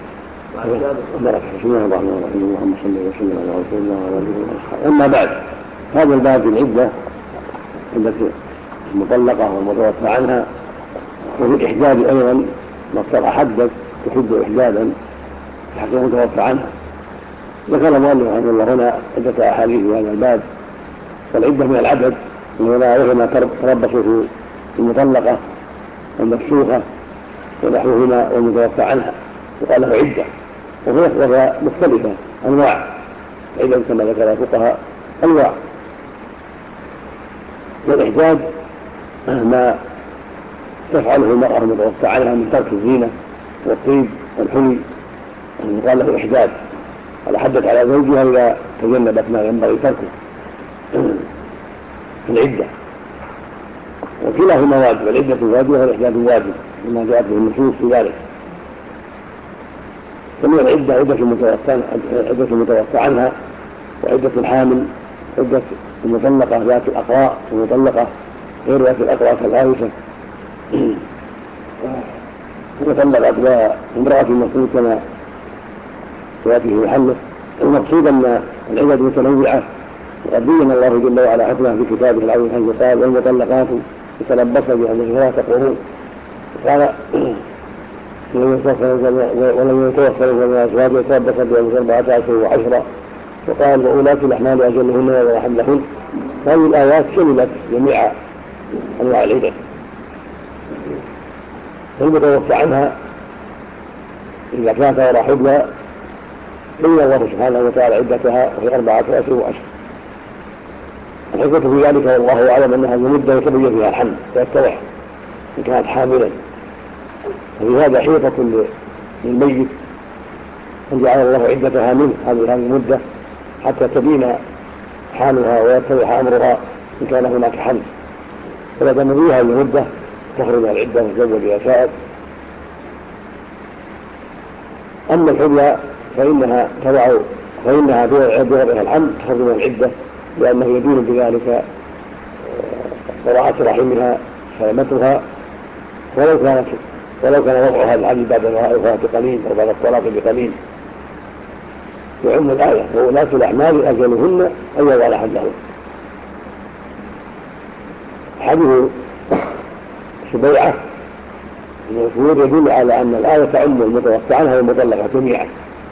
بسم الله الرحمن الرحيم. اللهم صل وسلم على رسول الله وعلى اله وصحبه. اما بعد، هذا الباب في العده التي المطلقه والمتوفى عنها وفي الاحداد ايضا مصدر حدد تحد احدادا في حق المتوفى عنها. ذكر المؤلف رحمه الله هنا عده احاديث في هذا الباب. والعده من العدد وما تربص في المطلقه والمفسوخه ونحوهما والمتوفى عنها وقال له عده. وهي مختلفة أنواع عدة كما ذكر الفقهاء أنواع. والإحداد ما تفعله المرأة المتوفى عنها من ترك الزينة والطيب والحلي قال له إحداد. قال: حدث على زوجها إذا تجنبت ما ينبغي تركه في العدة. وكلاهما واجب، العدة واجبة والإحداد واجب كما جاءت به النصوص في ذلك. ثم العدة عدة المتوفى عنها وعدة الحامل، عدة المطلقة ذات الأقراء والمطلقة غير ذات الأقراء كالعائشة وطلقت وامرأة المفروض كما يأتي في محله. المقصود أن العدة متنوعة وقد بين الله جل وعلا حكمه في كتابه العظيم حيث قال والمطلقات يتربصن بأنفسهن 3 قرون. قال ولم يتوفر من أزواجه يتربصن بأنفسهن 4 أشهر و10. وقال وأولاة الأحمال أجلهن ويضعن حملهن. هذه الآيات شملت جميع أنواع العدة، فالمتوفى عنها إذا كانت غير حبلى بين الله سبحانه وتعالى عدتها وهي 4 أشهر و10. الحكمة في ذلك والله أعلم أنها بمدة يتبين فيها الحمل ويتضح إن كانت حاملا، وفي هذا حيطة للميت أن جعل الله عدتها منه هذه المدة حتى تبين حالها ويتضح أمرها إن كان هناك حمل، فلا دام فيها المدة تخرج العدة وتزوج بها شاءت. أما الحبلى فإنها بوضعها الحمل تخرج من العدة، لأنه يدين بذلك براءة رحمها سلامتها، ولو كان وضعها الحمل بعد الوفاة بقليل أو بعد الطلاق بقليل. يعم الآية وولاة الأحمال أجلهن أن يضعن حملهن. حديث سبيعة المشهور يدل على أن الآية تعم المتوفى عنها والمطلقة جميعا،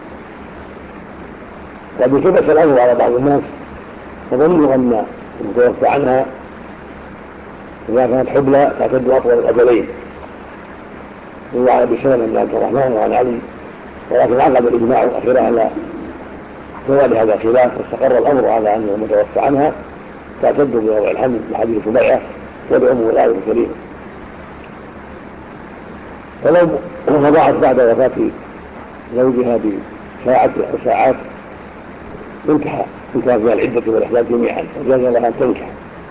وقد ثبت الأمر على بعض الناس فظنوا أن المتوفى عنها إذا كانت حبلى تعتد أطول الأجلين، وعن أبي سلمة بن عبد الرحمن وعن علي، ولكن عقد الإجماع الأخير على زوال هذا الخلاف، واستقر الأمر على أن المتوفى عنها تعتد بوضع الحمل بحديث سبيعة وبعموم الآية الكريمة. ولو رضعت بعد وفاة زوجها بساعة أو ساعات انتهت من العدة والإحداث جميعا وجاز لها أن تنكح.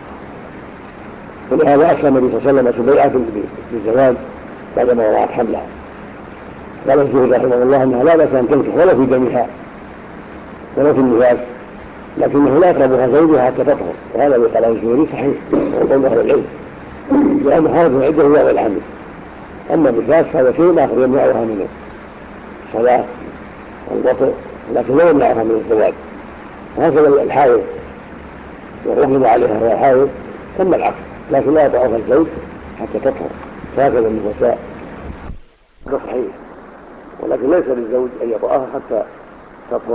ولهذا أسلم النبي صلى الله عليه وسلم سبيعة بالزواج بعدما وضعت حملها. قال الزهري رحمه الله أنها لا بأس أن تنكح ولا في دمها ولا في النفاس، لكنه لا يقربها زوجها حتى تطهر، وهذا الذي قاله الزهري صحيح وقول أهل العلم، لأن هذه العدة هي وضع الحمل. أما النفاس هذا شيء آخر يمنعها من الصلاة والوطء، لكن لا يمنعها من الزواج. وهكذا الحائض وغضب عليها وهي حائض تم العقد، لكن لا يطأها الزوج حتى تطهر، هكذا النفساء. هذا صحيح، ولكن ليس للزوج أن يطأها حتى تطهر.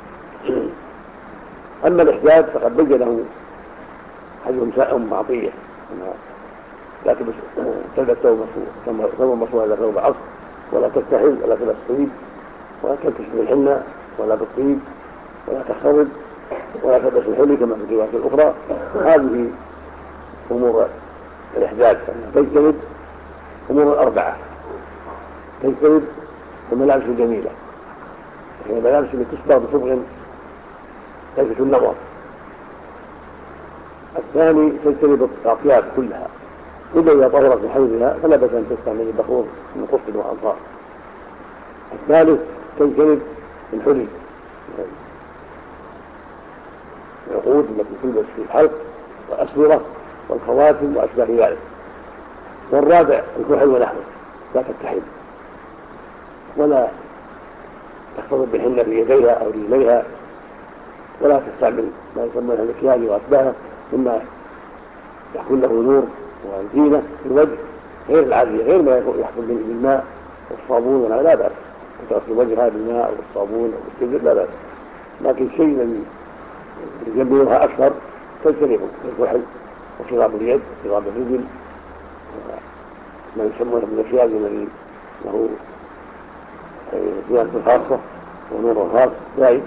أما الإحداث فقد بينه حديث نساء عطية أنها لا تلبس ثوب مصفوع إلا ثوب عصر، ولا تكتحل ولا تلبس طيب، ولا تلتفت بالحنة ولا بالطيب، ولا تختلط، ولا تلبس الحلي كما في الروايات الأخرى. هذه أمور الإحداث تجتنب أمور 4: تجتنب الملابس الجميلة، هي الملابس التي تشبه بصبغ تلفت النظر. الثاني تجتنب الأطياب كلها، إلا إذا طهرت بحيضها فلا بأس أن تستعمل البخور من قصد وأنصار. الثالث تجتنب الحلي، العقود التي تلبس في الحلق والأسورة والخواتم وأشباه ذلك. والرابع الكحل ونحوه، لا تكتحل ولا تختلط بحنة في يديها أو رجليها، ولا تستعمل ما يسمونه المكياج وأتباعه مما يكون له نور وزينة في الوجه غير العادية، غير ما يحصل بالماء والصابون، لا بأس أن تغسل وجهها بالماء والصابون والسدر، لا بأس. لكن الشيء الذي يجملها أكثر تجتنبه الكحل وشراب اليد وشراب الرجل، ما يسمونه بالمكياج الذي له زيادة خاصة ونور خاص زائد.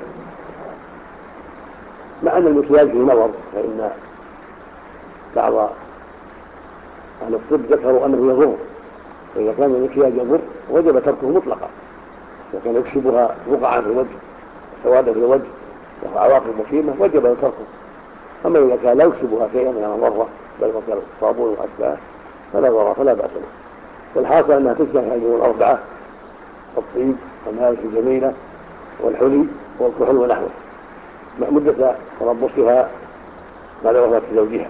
مع أن المكياج في نظر، فإن بعض أهل الطب ذكروا أنه يضر، فإذا كان المكياج يضر وجب تركه مطلقا، إذا كان يكسبها بقعا في الوجه سوادا في الوجه له عواقب مخيمة وجب تركه. أما إذا كان لا يكسبها شيئا من المضرة بل كالصابون وأشباه فلا ضرر فلا بأس به. والحاصل أنها تشبه هذه 4: الطيب والملابس الجميلة والحلي والكحل ونحوه مدة تربصها بعد وفاة زوجها.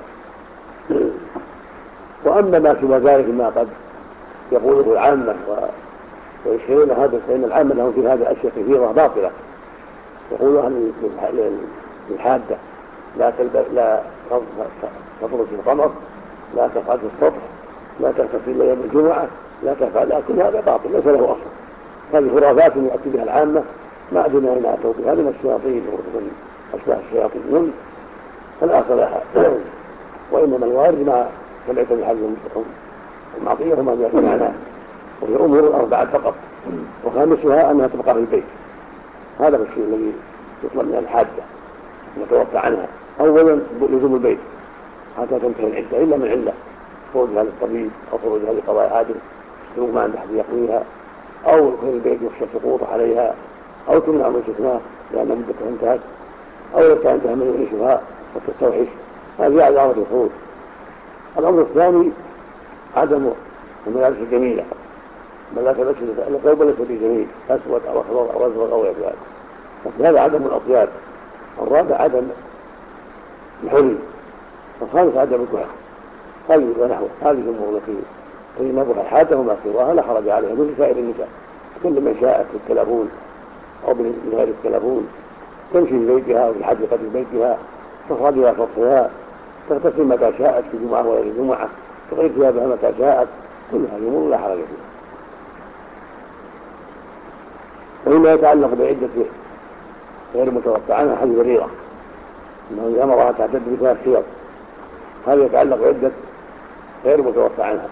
وأما ما سوى ذلك ما قد يقوله العامة ويشهرون هذا، فإن العامة لهم في هذا أشياء كثيرة باطلة. يقولها للحادة لا تخرج في القمر، لا تقعد في السطح، لا تغتسل يوم الجمعة، لا تفعل، كل هذا باطل ليس له أصل. هذه خرافات يأتي بها العامة ما أدري أين أتوا بها من الشياطين ومن أشباه الشياطين فلا صلاح. وإنما الوارد ما سمعت بحديث المعطية وما جاء معناه، وهي أمور أربعة فقط، وخامسها أنها تبقى في البيت. هذا هو الشيء الذي يطلب من الحاجة نتوقع عنها. أولا لزوم البيت حتى تنتهي العدة إلا من علة، خروجها للطبيب أو خروجها لقضاء حاجة، السوق ما عند أحد يقضيها، أو في البيت يخشى السقوط عليها، أو تمنع من سكنها لأن مدتها انتهت، أو ليس عندها من يعيشها وتستوحش، هذه أعذار الخروج. الأمر الثاني عدم الملابس الجميلة، بل لا تلبس الثوب ليس بجميل، أسود أو أخضر أو أزرق أو أبيض، هذا عدم الأطياب. الرابع عدم الحلي. الخامس عدم الكحل. هذه ونحوه هذه الأمور التي تجنبها الحاجة وما سواها لا حرج عليها مثل سائر النساء. كل من شاءت في التلفون أو بغير التلفون تمشي في بيتها وفي حديقة بيتها، تخرج إلى سطحها، تغتسل متى شاءت في جمعة وغير الجمعة، تغير ثيابها متى شاءت، كل هذه أمور لا حرج فيها. ومما يتعلق بعدة غير متوقع عنها حديث بريرة أنه أمرها تعتد بثلاث حيض، هذا يتعلق بعدة غير متوقع عنها،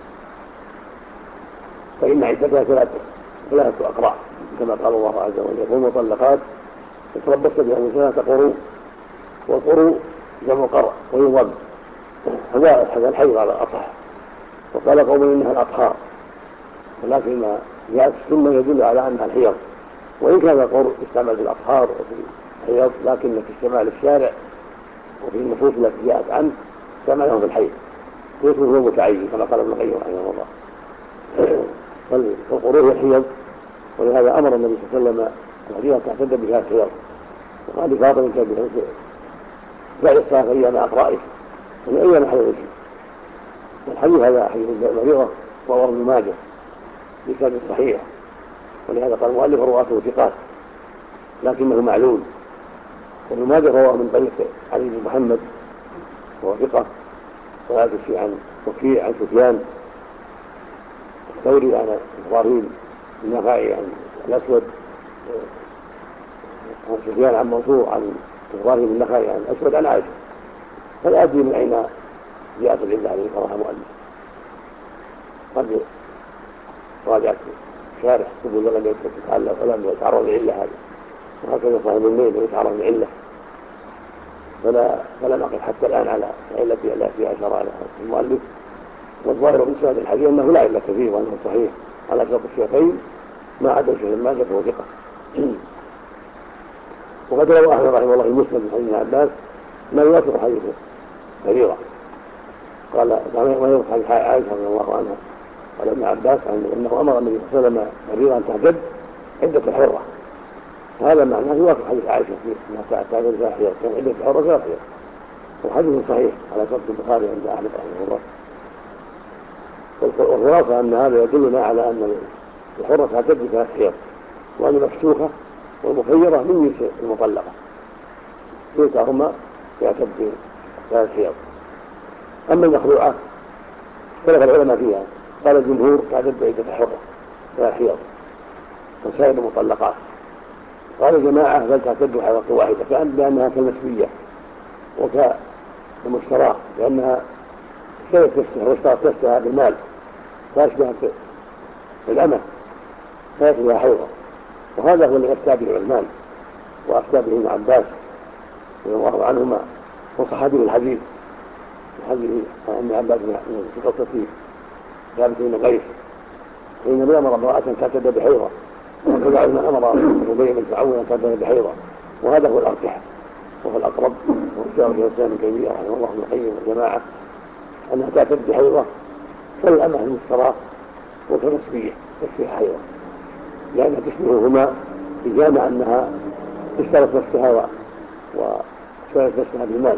فإن عدتها ثلاثة أقراء كما قال الله عز وجل: والمطلقات يتربصن بأنفسهن قروء، والقروء جمع قرء ويضم هذا الحيض على الأصح. وقال قوم إنها الأطهار، ولكن ما جاءت السنة يدل على أنها الحيض، وإن كان القرء يستعمل في الأطهار وفي الحيض، لكن في استعمال الشارع وفي النصوص التي جاءت عنه استعمله في الحيض، ويكون هو متعين كما قال ابن القيم رحمه الله. فالقروء هي الحيض، ولهذا أمر النبي صلى الله عليه وسلم تهديها تعتد بها الحيض، وقال لفاطمة دعي الصلاة أيام أقرائك من أيام حيضك. والحديث هذا حديث مريضة وهو ابن ماجه بسند صحيح، ولهذا قال المؤلف رواته ثقات لكنه معلول. وابن ماجه رواه من طريق علي بن محمد وهو ثقة، وهذا الشيء عن وكيع عن سفيان الثوري عن إبراهيم النخعي عن الأسود، عن سفيان عن منصور عن إبراهيم النخعي عن الأسود عن عائشة. فلا أدري من أين جاءت العلة التي ذكرها المؤلف، قد راجعت شارح سبل لم يتعلق ولم يتعرض لعلة هذه، وهكذا صاحب الليل يتعرض لعلة، فلا نقف حتى الآن على العلة التي أشار عليها المؤلف. والظاهر من سند الحديث أنه لا علة فيه وأنه صحيح على شرط الشيخين ما عدا الشيخ ماجه فهو ثقة. وقد روى أحمد رحمه الله في مسند من حديث ابن عباس ما يوافق حديث بريرة، قال ما يوافق حديث عائشة رضي الله عنها قال ابن عباس أنه أمر النبي صلى الله عليه وسلم بريرة أن تعتد عدة الحرة، هذا معناه يوافق حديث عائشة في أنها تعتد فيها حيض، كان عدة الحرة فيها حيض، وحديث صحيح على شرط البخاري عند أحمد رحمه الله. والخلاصة أن هذا يدلنا على أن الحرة تعتد بثلاث حيض، وأن المفسوخة والمخيرة من جنس المطلقة كلتاهما يعتد بثلاث حيض. أما المخلوعة اختلف العلماء فيها، قال الجمهور تعتد بعدة حرة ثلاث حيض وسائر المطلقات، قال الجماعة بل تعتد حيضة واحدة لأنها كالمسبية وكالمشتراة، لأنها اشترت نفسها واشترت نفسها بالمال فأشبهت الأمة فيأتيها حيضة. وهذا هو الذي أفتى به العلماء وأفتى به ابن عباس رضي الله عنهما، وصح به الحديث ابن عباس في قصة ثابت بن قيس حين أمر امرأة تعتد بحيضة، وكذا أمر أبي بن سعود أن تعتد بحيضة، وهذا هو الأرجح وهو الأقرب، واختاره شيخ الإسلام ابن تيمية رحمه الله ابن القيم والجماعة أنها تعتد بحيضة كالأمة المشتراة وكالمسبية تكفيها حيضة، لأنها تشبههما بجامع أنها اشترت نفسها واشترت نفسها بالمال،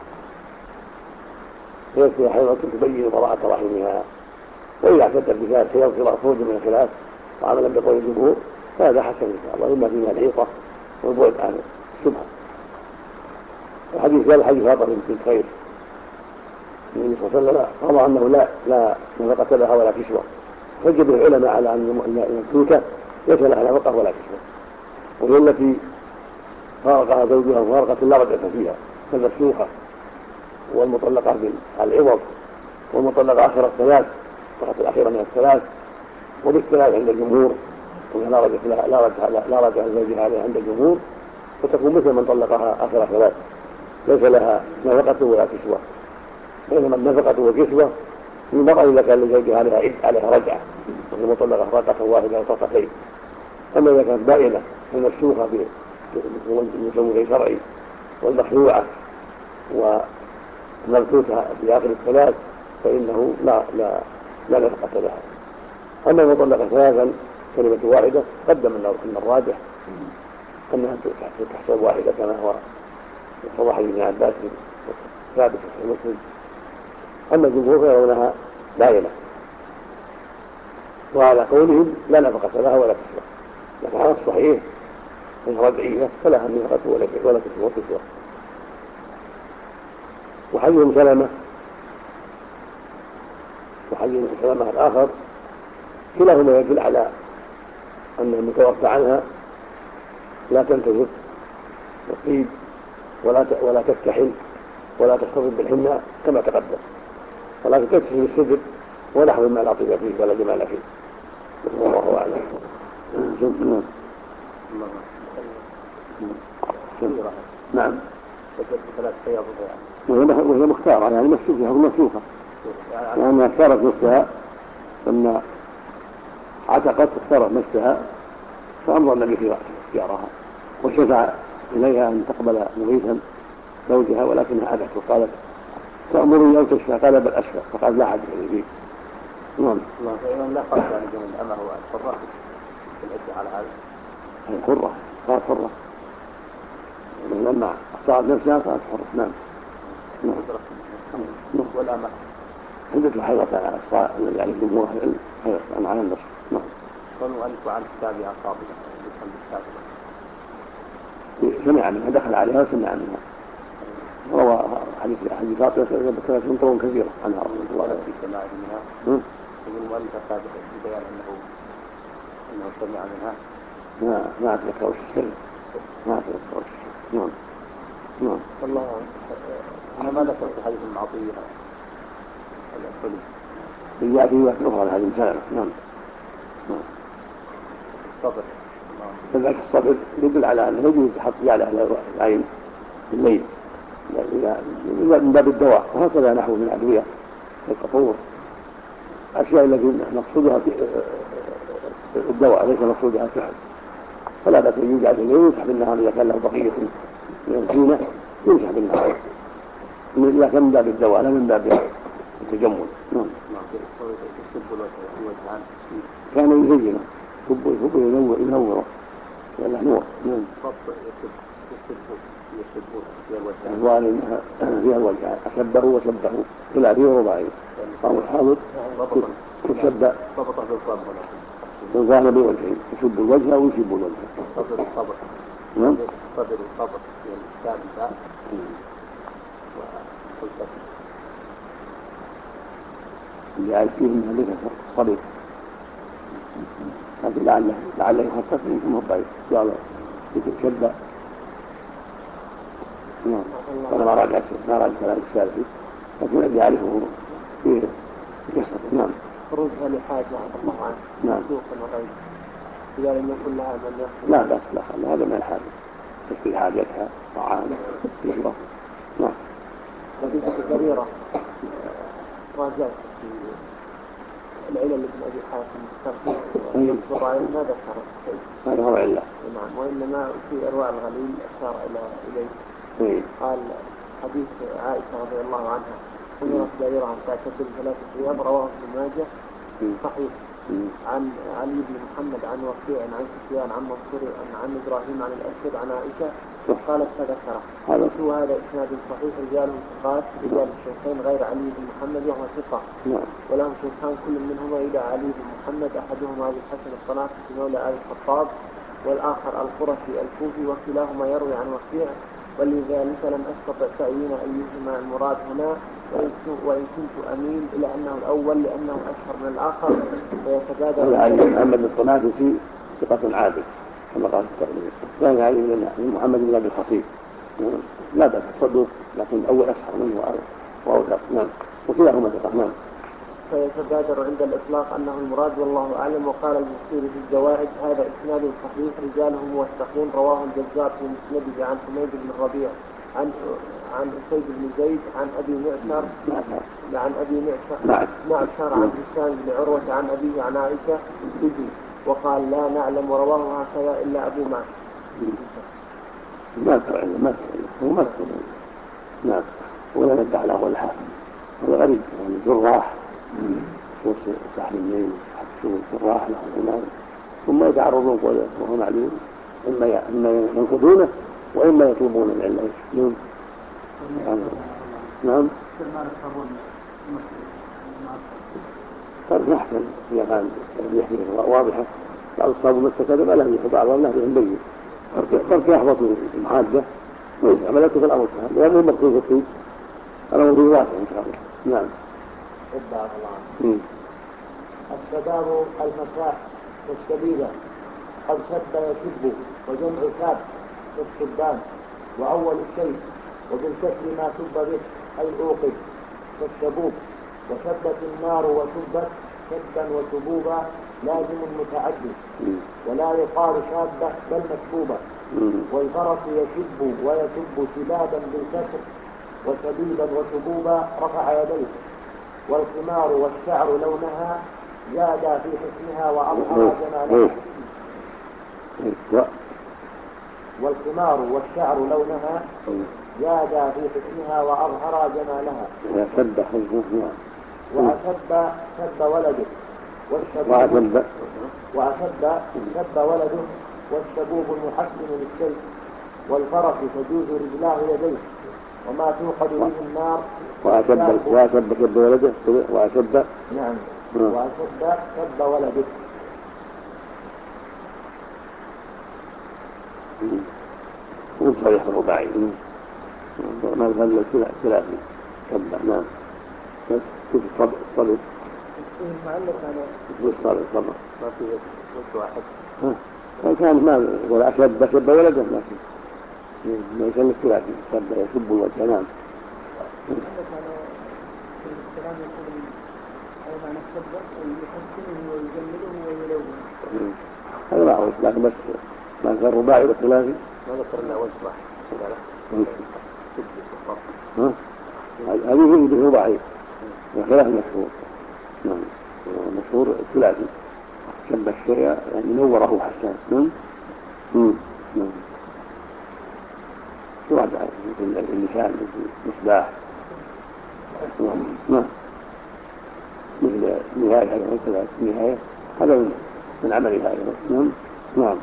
فيكفيها حيضة تبين براءة رحمها. وإذا اعتدت بذلك حيض خروج من الخلاف وعملا بقول الجمهور فهذا حسن إن شاء الله، إما فيها الحيطة والبعد عن الشبهة. الحديث قال حديث فاطمة بنت قيس النبي صلى الله عليه وسلم قضى أنه لا نفقة لها ولا كسوة، حج به العلماء على أن المملوكة ليس لها نفقة ولا كسوة، وهي التي فارقها زوجها مفارقة لا رجعة فيها كالمفسوخة والمطلقة بالعوض والمطلقة آخر الثلاث فقط الأخيرة من الثلاث وبالثلاث عند الجمهور لا رجع زوجها عليها عند الجمهور، فتكون مثل من طلقها آخر ثلاث ليس لها نفقة ولا كسوة، بينما النفقة والكسوة المرأة إذا كان لزوجها عليها رجعة وهي مطلقة رجعة واحدة أو طلقتين. أما إذا كانت بائنة المفسوخة بزوج شرعي والمخلوعة ومبثوثة في آخر الثلاث فإنه لا نفقة لها. أما المطلقة ثلاثا كلمة واحدة قدم أن الراجح أنها تحسب واحدة كما هو صرح ابن عباس ثابت في مسلم. أما الجمهور فيرونها باينة، وعلى قولهم لا نفقة لها ولا كسوة، لكن على الصحيح أنها رجعية فلها نفقة ولا كسوة. وحديث سلمة الآخر كلاهما يدل على أن المتوفى عنها لا تنتزف الطيب ولا تكتحل ولا تختلط بالحناء كما تقدم، ولكن تكتسب السدر ونحو ما لا طيب فيه ولا جمال فيه. الله أعلم. نعم. وهي مختارة يعني مفتوحة لأنها اختارت نفسها أن عتقت واختارت نفسها فأمر النبي في اختيارها وشفع إليها أن تقبل مغيثا زوجها ولكنها أبت وقالت تأمرني أو تشفى، قال بل أشفى، فقال لا حد فيه. نعم. الله فإنهم لا فرق يعني بين الأمة والحرة في العدة على هذا. هي حرة صارت حرة لما اختارت نفسها صارت حرة. نعم. والأمة عدة الحيضة يعني الجمهور حيضة على النصف. نعم. والمؤلف عن كتابها قابلة سمع منها دخل عليها وسمع منها. روى حديث فاطمة ذكرت طرق كثيرة عنها رحمة الله عليه. في سماع منها والمؤلف السابق في بيان أنه سمع منها. ما أتذكر وش السر. نعم. الله أنا ما ذكرت حديث المعطية الحلم جاء في وقت أخرى هذه مسألة. نعم. الصبر فذلك الصبر يدل على أنه يجب تحط على العين في الليل من باب الدواء، وهكذا نحو من الأدوية القطور أشياء التي مقصودها الدواء ليس مقصودها الفعل، فلا بأس أن يوجد الليل ويمسح بالنهار إذا كان له بقية من الزينة يمسح بالنهار إذا كان من باب الدواء لا من باب التجمل. كان يزينه يحب ينوره ولا نور. أهوال فيها الوجه أشبه وشبه إلى فيه رباعي قام الحاضر يشبه وظاهر بوجهه يشب الوجه ويشب الوجه. صبر نعم. صبر في الكتاب ذا والكسر اللي عايز فيه منها ليس صبر، لكن لعله يخفف منكم الضعيف قال يتشبه. نعم. أنا ما راجعت كلام الشافعي لكن الذي أعرفه فيه كسر. نعم. خروجها لحاجة عفى الله عنه. نعم. وغيره إذا لم يكن لها من يخرج. لا بأس لا هذا من الحاجة تكفي حاجتها طعام كسوة. نعم. حديث كبيرة راجعت في العلل ابن أبي حاتم الترتيب والضعيف ما ذكر شيء. هذا هو علة. نعم. وإنما في أرواع الغليل أشار إليه. قال حديث عائشة رضي الله عنها أمرت دائرة أن تعتدل 3 أيام رواه ابن ماجه صحيح عن علي بن محمد عن وكيع عن سفيان عن منصور عن إبراهيم عن الأسود عن عائشة قالت فذكره. هذا إسناد صحيح رجال ثقات رجال الشيخين غير علي بن محمد وهو ثقة ولهم شيخان كل منهما إلى علي بن محمد أحدهما أبو الحسن الطنافسي مولى آل الخطاب والآخر القرشي الكوفي وكلاهما يروي عن وكيع ولذلك لم أستطع تأويل أيهما المراد هنا، وإن كنت أميل إلى أنه الأول لأنه أشهر من الآخر فيتبادر. علي محمد الطنافسي ثقة عادل كما قال في التقرير. ثاني علي بن محمد بن أبي الخصيب لا بأس صدوق، لكن الأول أشهر منه وأوثق. نعم، وكلاهما ثقة. نعم. فيتبادر عند الإطلاق أنه المراد والله أعلم. وقال البخاري في الزوائد هذا إسناد صحيح رجاله موثقون، رواه الجزار في مسنده عن حميد بن الربيع عن أسيد بن زيد عن أبي معشر عن هشام بن عروة عن أبيه عن عائشة به، وقال لا نعلم ورواه هكذا إلا أبو معشر. ما تفعل. نعم، ولا ندع له ولا حاجة. هذا غريب يعني جراح صاحب الليل جراح له الإمام ثم يتعرضون وهو معلوم إما ينقضونه وإما يطلبون العلة. نعم. ترك أحسن إذا كان يحمل واضحة. بعض أصحاب المسكة ما لم يحب بعض الله بهم بين ترك يحبط المحادة ويسعى لا تفعل الأمر لأنه مقصود في الطيب. أنا موضوع واسع إن شاء الله. نعم. الشباب المساء والشبيبة قد شب يشب وجمع شاب والشبان وأول الشيء وبالكسر ما شب به أي أوقد والشبوب. وشبت النار وشبت شبا وشبوبا لازم متعدد ولا يقال شابة بل مشبوبة. والفرس يشب ويشب شبابا بالكسر وشبيبا وشبوبا رفع يديه. والخمار والشعر لونها زاد في حسنها وأظهر جمالها. والخمار والشعر لونها زاد في حسنها وأظهر جمالها. وأشب ولده والشبوب المحسن للشيء. والفرس تجوز رجلاه يديه وما توقد به النار. وأشب شب ولده وأشب. نعم. وأشب شب ولده. وصريح الرباعي ما هذا الثلاثي شب. نعم. بس كيف الصبر الصبر ما في وجه واحد. كان ما ولا شب ولده لكن ما يسمى الثلاثي شب يشب الوجه. نعم. الكلام يقول أو معنى الشبه يحسنه ويجمله ويلونه. هذا ما هو لكن بس ما كان الرباعي والثلاثي ما ذكرنا وجه واحد. هذه يجب الرباعي وخلاف مشهور. نعم. مشهور الثلاثي شب الشيء يعني نوره حسان. نعم. شو هذا مثل اللسان مثل مصباح. نعم. مثل نهاية هذا النهاية هذا من عملها أيضا. نعم.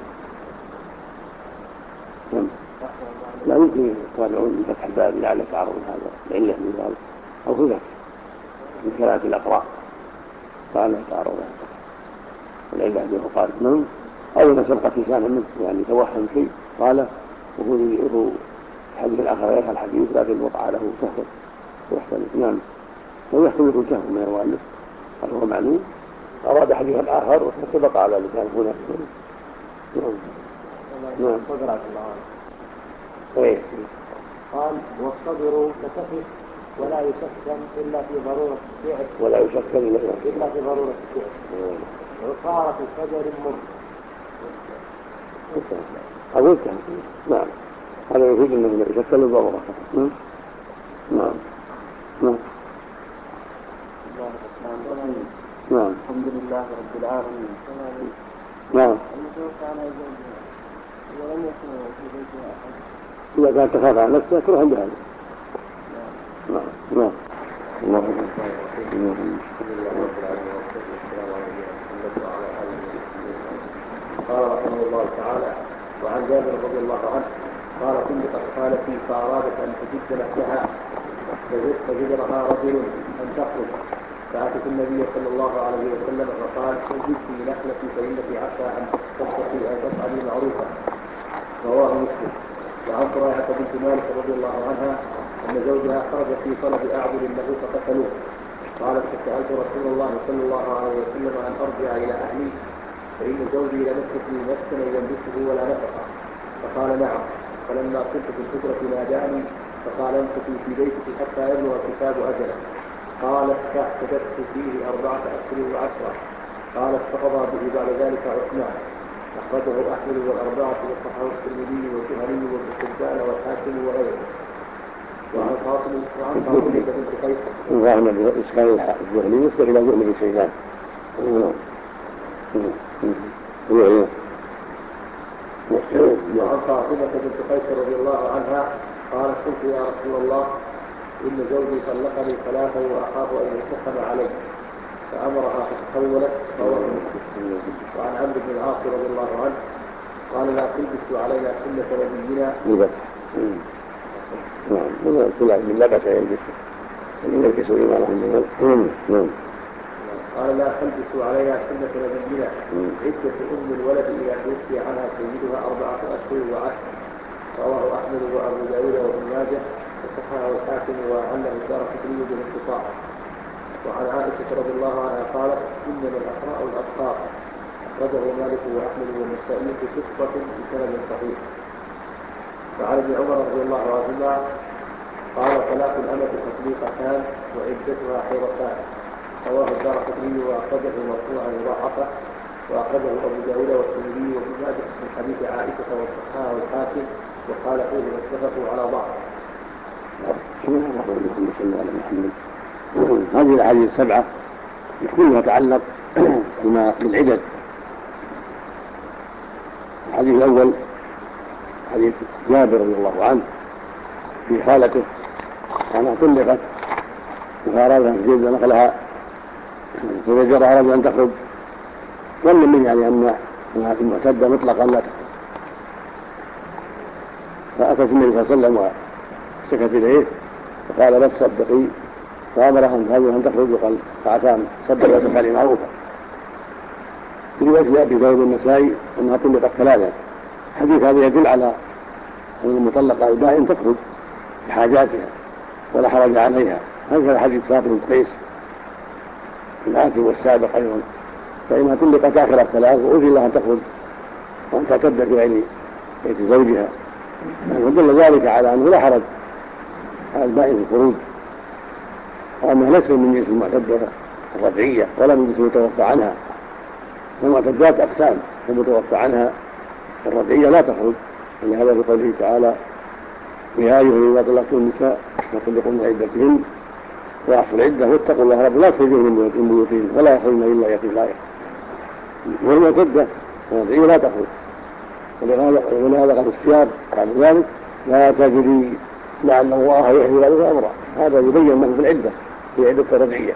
لا يمكن يطالعون فتح الباب لعل تعرض هذا العلة من ذلك أو خلاف من كلام الأقراء قال تعرض العلة به قال نعم. أو إذا سبقت لسانه منه يعني توهم شيء قال وهو الحديث الآخر يفعل الحديث لكن وقع له سهل ويحتمل. نعم. ويحتمل يكون سهل من المؤلف هل هو معلوم أراد حديثا آخر وسبق على لسان هنا. نعم. قال والصبر كتفه ولا يسكن إلا في ضرورة الشعر. إلا في ضرورة الشعر. عصارة شجر مر. أقول نعم. هذا يفيد أنه يشكل الضرورة. نعم. نعم. الحمد لله رب العالمين. نعم. ولم يكن في بيتها أحد. إذا كانت تخاف عن نفسها تروح عند هذا. نعم. الله أكبر. قال رحمه الله تعالى وعن جابر رضي الله عنه قال طلقت خالتي فأرادت أن تجد نفسها فزجرها رجل أن تخرج فأتت النبي صلى الله عليه وسلم فقال أجدت نخلتي فإنك عسى أن تستطيع أن تفعلي معروفا. رواه مسلم. وعن سراية بنت مالك رضي الله عنها أن زوجها خرج في طلب أعبد له فقتلوه. قالت فسألت رسول الله صلى الله عليه وسلم أن أرجع إلى أهلي فإن زوجي لمسك لي مسكنا ينبته ولا نفقه، فقال نعم. فلما كنت في الحجرة ناداني فقال امكثي في بيتك حتى يبلغ الكتاب أجله. قالت فاعتدت فيه 4 أشهر و10. قالت فقضى به بعد ذلك عثمان. أخرجه أحمد والأربعة وصححه الترمذي والزهري وابن حبان والحاكم وغيره. وعن فاطمة بنت قيس وعن إسكان الزهري يصبح إلى ذهن بن شيبان. وعن فاطمة بنت قيس رضي الله عنها قالت قلت يا رسول الله إن زوجي طلقني 3 وأخاف أن يتسخن علي، فأمرها فتحولت. وعن عمرو بن العاص رضي الله عنه قال لا تلبسوا علينا سنة نبينا. من لبس يلبس إمامهم. قال لا تلبسوا علينا سنة نبينا. عدة أم الولد إذا توفي عنها سيدها 4 أشهر و10. رواه أحمد وأبو داود وابن ماجه وصححه الحاكم وعله الدارقطني بالانقطاع. وعن عائشة رضي الله عنها قالت إنما الأقراء الأبقار. أخرجه مالك وأحمد والنسائي في قصة بسند صحيح. وعن ابن عمر رضي الله عنهما قال طلاق الأمة تطليقتان وعدتها حيرتان. رواه الدارقطني وأخرجه مرفوعا وضعفه، وأخرجه أبو داود والترمذي وابن ماجه من حديث عائشة وصححه الحاكم وقال فيه اتفقوا على بعض. هذه الأحاديث 7 كلها تتعلق بالعدد. الحديث الأول حديث جابر رضي الله عنه في خالته أنها طلقت وأراد أن تجد نقلها فزجرها أراد أن تخرج، ظن منه يعني أن المعتدة مطلقا لا تخرج، فأتت النبي صلى الله عليه وسلم واشتكت إليه فقال لا تصدقي، فأمرها أن تخرج وقال فعسى صدق وتفعل معروفا. في رواية أبي داود النسائي أنها طلقت 3. الحديث هذا يدل على أن المطلقة البائن تخرج بحاجاتها ولا حرج عليها. هذا حديث فاطمة بنت قيس الآتي والسابق أيضا، فإنها طلقت آخر 3 وأذن لها أن تخرج وأن تعتد في غير بيت زوجها، ودل ذلك على أنه لا حرج على البائن في الخروج، وأنها ليس من جنس المعتدة الرجعية ولا من جنس المتوفى عنها. والمعتدات أقسام، المتوفى عنها الرجعية لا تخرج، ولهذا في قوله تعالى يا أيها الذين إذا طلقتم النساء فطلقوهن عدتهن وأحصوا العدة واتقوا الله رب لا تخرجوهن من بيوتهن ولا يخرجن إلا يأتين لا يخرج. والمعتدة الرجعية لا تخرج، ولهذا قال السياق بعد ذلك لا تجري لعل الله يحيي ذلك أمرا. هذا يبين أنه في العدة في عدة الرجعية،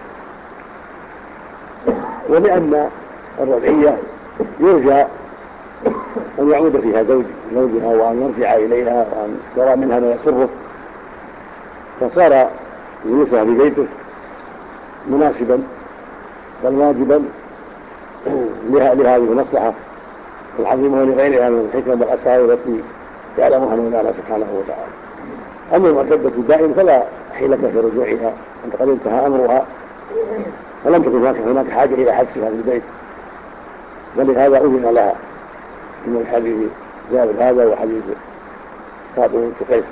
ولأن الرجعية يرجى أن يعود فيها زوجها وأن يرجع إليها وأن يرى منها ما يسره، فصار جلوسها في بيته مناسبا بل واجبا لهذه المصلحة العظيمة ولغيرها من الحكم والأسرار التي يعلمها مولانا سبحانه وتعالى. أما المعتدة الدائم فلا حيلة في رجوعها، أنت قد انتهى أمرها ولم تكن هناك حاجة إلى حبسها في البيت، ولهذا أذن لها من حديث جابر هذا وحديث فاطمة بنت قيس.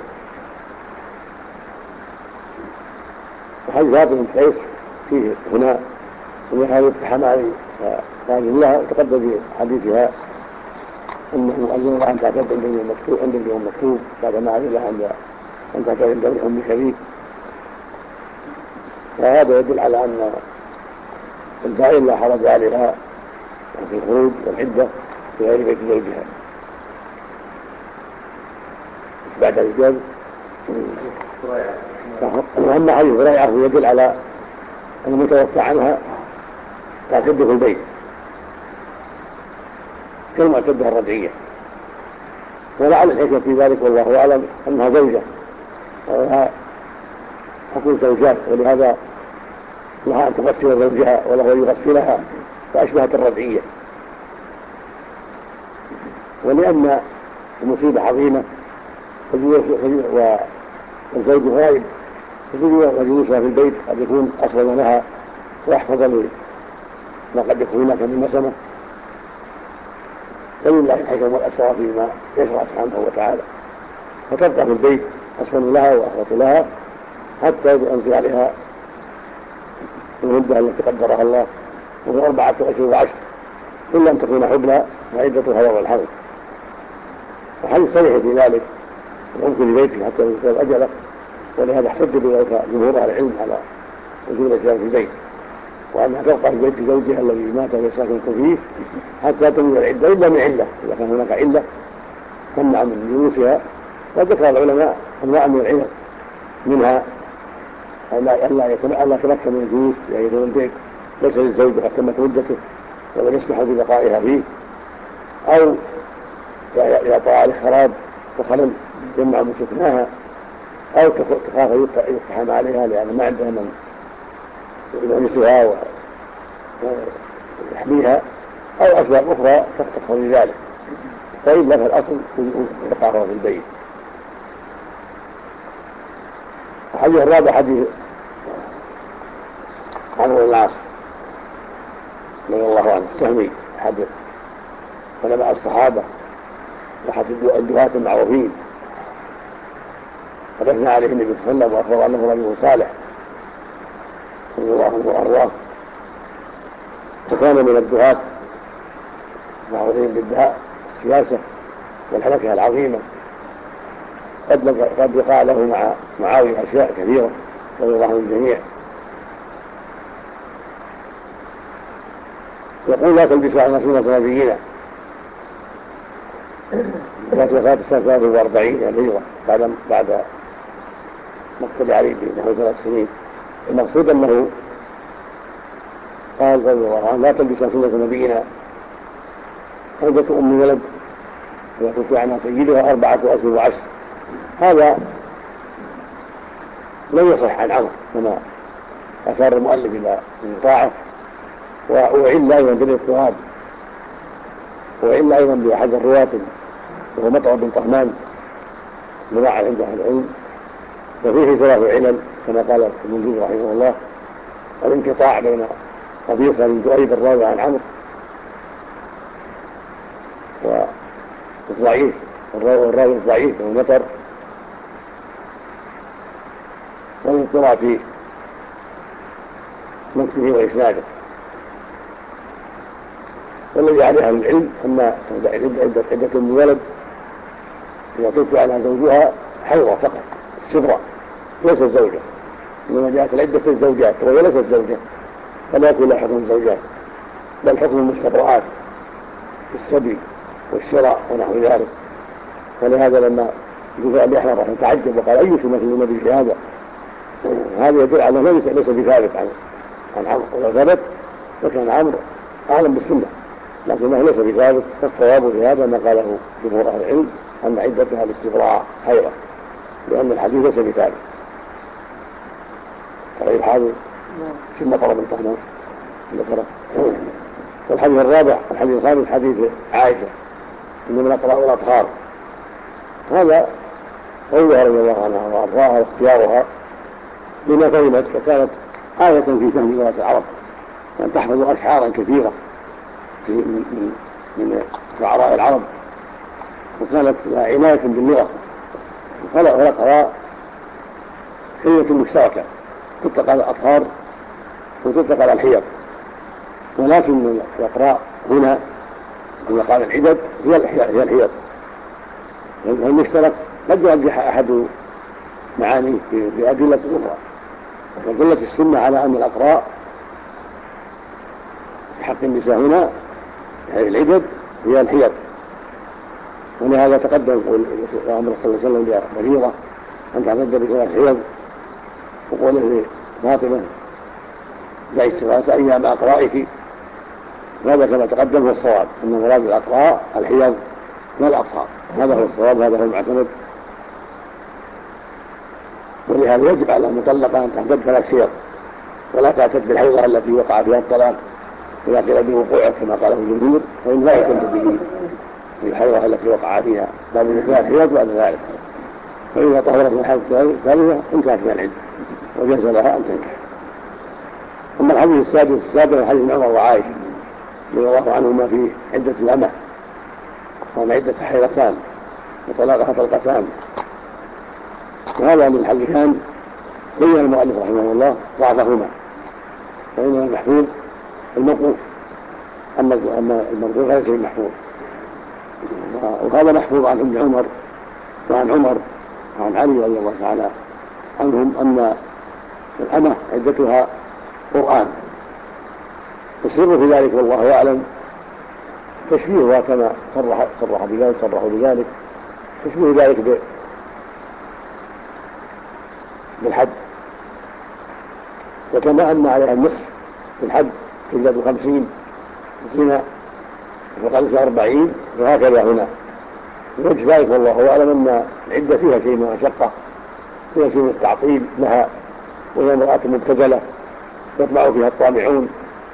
وحديث فاطمة بنت قيس فيه هنا هذا التحماري فقال لها تقدم في حديثها أنه أذن لها أن تعتد عند اليوم مكتوب بعد ما أذن لها أن تعتد عند الأم شريك. وهذا يدل على أن البائن لا حرج عليها في الخروج والعدة في غير بيت زوجها. بعد الجواز أما حديث هريرة يدل على أن المتوفى عنها تعتد في البيت كالمعتدة الرجعية، ولعل الحكمة في ذلك والله أعلم أنها زوجة ولها حكم زوجات، ولهذا لها أن تغسل زوجها وله يغسلها فأشبهت الرجعية. ولأن المصيبة عظيمة والزوج غائب وجلوسها في البيت قد يكون أصوب لها وأحفظ ما قد يكون هناك من نسمة. ولله الحكم والأسرار فيما يشرع سبحانه وتعالى، فتبقى في البيت أسفل لها وأخوة لها حتى ينزل عليها المدة التي قدرها الله، وهي 4 أشهر و10 إلا أن تكون حبلى وعدتها يوم الحمل. وحديث صريح في ذلك يمكن لبيته حتى ينتهي أجله، ولهذا احتج بذلك جمهور أهل العلم على وجود الإسلام في البيت، وأنها تبقى في بيت زوجها الذي مات ويساكن فيه حتى تنوي العدة إلا من علة، إذا كان هناك علة تمنع من جلوسها. وذكر العلماء أنواع من العلل، منها ألا يتمكن من الجلوس يعني البيت ليس للزوج قد تمت مدته ولم يسمح ببقائها فيه، أو إذا طرأ عليه خراب وخلل يمنع من سكناها، أو تخاف يقتحم عليها لأن ما عندها من يونسها ويحميها، أو أسباب أخرى تقتضي ذلك. فإلا فالأصل بقاؤها في البيت. الحديث الرابع حديث عمرو بن العاص رضي الله عنه السهمي، أحد علماء الصحابة وأحد الدعاة المعروفين، فدفن عليه النبي صلى الله عليه وسلم وأخبر أنه رجل صالح رضي الله عنه وأرضاه، وكان من الدعاة معروفين بالدعاء السياسة والحركة العظيمة. قد وقع له مع معاوية أشياء كثيرة رضي الله عنه الجميع. يقول لا تلبسوا على سنة نبينا، كانت وفاة سنة 43 الهجرة بعد مقتل علي بنحو 3 سنين. المقصود أنه قال رضي الله عنه لا تلبسوا سنة نبينا، عودة أم ولد ويقول عنها سيدها 4 أشهر و10. هذا لم يصح عن عمرو كما أشار المؤلف إلى انقطاعه، وعل أيضا بالاضطراب، وعل أيضا بأحد الرواة وهو مطعم بن طهمان مراعى عند أهل العلم، وفيه 3 علل كما قال ابن جوز رحمه الله: الانقطاع بين قبيصة بن دؤيب الراوي عن عمرو والضعيف والراوي الضعيف وهو مطر، والاضطراب في نفسه وإسناده. والذي عليه أهل العلم أن عدة الولد إذا توفي عنها زوجها حيضة فقط صغرى ليست زوجة، إنما جاءت العدة في الزوجات وهي ليست زوجة، فلا يكون لها حكم الزوجات بل حكم المستبرعات في السبي والشراء ونحو ذلك. فلهذا لما جاء أبي أحمد تعجب وقال أي سنة النبي في هذا؟ هذا يدل على أنه ليس بثابت عن عمرو، ولو ثبت فكان عمرو أعلم بالسنة، لكنه ليس بثابت. فالصواب في هذا ما قاله جمهور أهل العلم أن عدتها الاستبراء حيضة، لأن الحديث ليس بثابت. طيب هذا ثم طلب الطهمان ذكره. والحديث الرابع الحديث الخامس حديث عائشة إنما الأقراء والأطهار، هذا قولها رضي الله عنها وأرضاها واختيارها بما فهمت، وكانت آية في فهم لغة العرب، أن تحفظ أشعارا كثيرة من شعراء العرب، وكانت عناية باللغة. والأقراء حية مشتركة تطلق على الأطهار وتطلق على الحيض، ولكن الأقراء هنا كما قال العدد هي الحيض. والمشترك قد يرجح أحد معانيه بأدلة أخرى، ودلت السنة على أن الأقراء حق النساء هنا يعني العدد هي الحيض. ولهذا تقدم أمر صلى الله عليه وسلم لبريرة أن تعتد ب3 حيض، وقوله فاطمة دعي 3 أيام أقرائك. هذا كما تقدم هو الصواب، أن مراد الأقراء الحيض لا الأطهار، هذا هو الصواب، هذا هو المعتمد. ولهذا يجب على المطلقة أن تعتد 3 حيض ولا تعتد بالحيضة التي وقع فيها الطلاق إذا قيل بوقوعه كما قاله الجمهور، فإن لا يعتد به الحيضة التي وقع فيها، بل من 3 حيض بعد ذلك. فإذا طهرت من الحيض الثالثة انتهت من العدة وجاز لها أن تنكح. أما الحديث السابق حديث عمر وعائشة رضي الله عنهما في عدة الأمة وأن عدة حيضتان وطلاقها طلقتان، وهذا من الحديثان بين المؤلف رحمه الله ضعفهما، فإن المحفوظ الموقوف، أما المرفوع فليس المحفوظ. وهذا محفوظ عن ابن عمر وعن عمر وعن علي رضي الله تعالى عنهم أن الأمة عدتها قرآن. السر في ذلك والله أعلم تشبيهها كما صرحوا بذلك تشبيه ذلك بالحد، وكما أن عليها النصف في الحد تجلد 50 زنا وقال 40 وهكذا هنا. وجه ذلك والله أعلم أن العدة فيها شيء من المشقة، فيها شيء من التعطيل لها، وهي امرأة مبتذلة يطمع فيها الطامعون،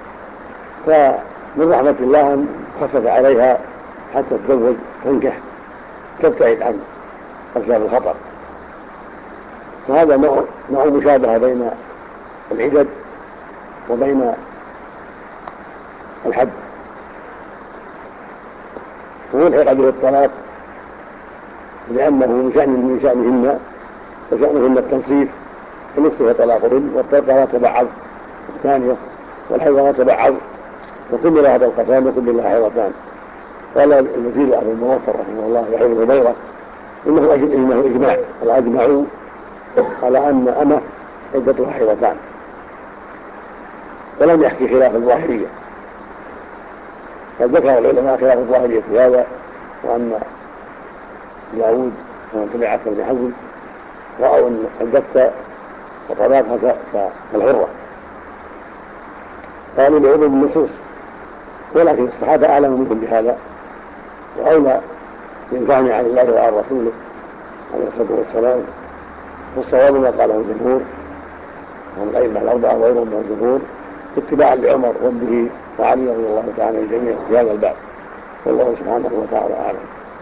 فمن رحمة الله أن خفف عليها حتى تتزوج تنكح تبتعد عن أسباب الخطر. فهذا نوع مشابهة بين العدد وبين الحد. ويلحق به الطلاق لأنه من شأنهن وشأنهن التنصيف، فنصف طلاقهن والطلقة لا تبعض الثانية والحيض لا تبعض، وكل لها طلقتان وكل لها حيضتان. قال المزيد أبو الموفر رحمه الله يحيى بن هبيرة إنه إجماع الأجمعوا على أن أمة عدتها حيضتان، ولم يحكي خلاف الظاهرية. قد ذكر العلماء خلاف الظاهرية في هذا، وأن داود ومن تبعه ابن حزم رأوا أن عدتها وطلاقها كالحرة، قالوا لعظم النصوص، ولكن الصحابة أعلم منهم بهذا وأولى بالفهم عن الله وعن رسوله عليه الصلاة والسلام. والصواب ما قاله الجمهور وهم الأئمة الأربعة وغيرهم من الجمهور اتباعا لعمر وابنه وعلي رضي الله تعالى الجميع في هذا الباب، والله سبحانه وتعالى أعلم.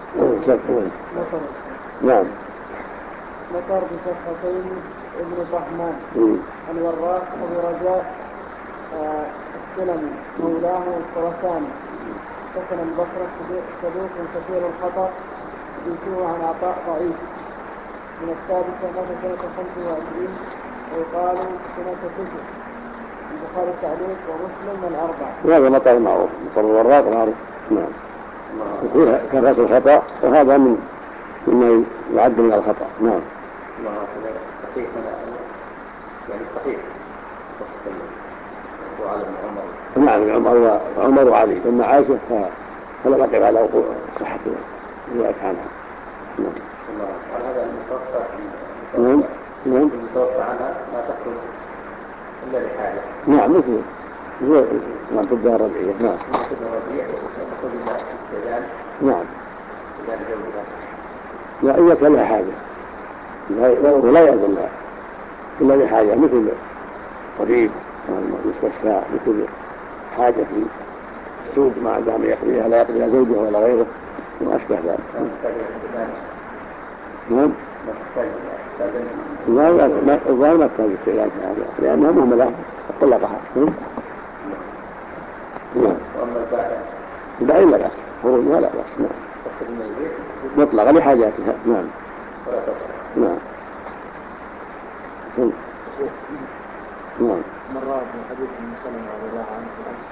نعم. ذكر بصفحتين ابن طهمان الوراق أبو رجاء السلمي مولاه الخرساني سكن البصرة صدوق كثير الخطأ يسوء عن عطاء ضعيف. من السادسة مات سنة 25 ويقال سنة 9. البخاري تعليق ومسلم والأربعة. هذا مطر معروف، مطر الوراق معروف. نعم. وفيها كثرة الخطأ وهذا مما يعد من الخطأ. نعم. صحيح يعني صحيح وعلى ابن عمر. نعم عمر وعلي، ثم عائشة فلا نقف على وقوع صحة رواية عنها. نعم. هذا المتوفى عنها ما تخرج إلا لحاجة. نعم مثل نعم تبدأ الربيعية. نعم. نعم. لا إذا كان لها حاجة ولا يأذن لها إلا لحاجة، مثل طبيب مستشفى، مثل حاجة في السوق ما دام يقضيها لا يقضيها زوجها ولا غيره وما أشبه ذلك. نعم. الظاهر ما تحتاج استئذان في هذا لأنها مهملة طلقها. نعم. لا إلا بأس خروجها لا بأس. نعم. مطلقة لحاجاتها. نعم. نعم. نعم. مرات من حديث ابن سلمة رضي الله عنه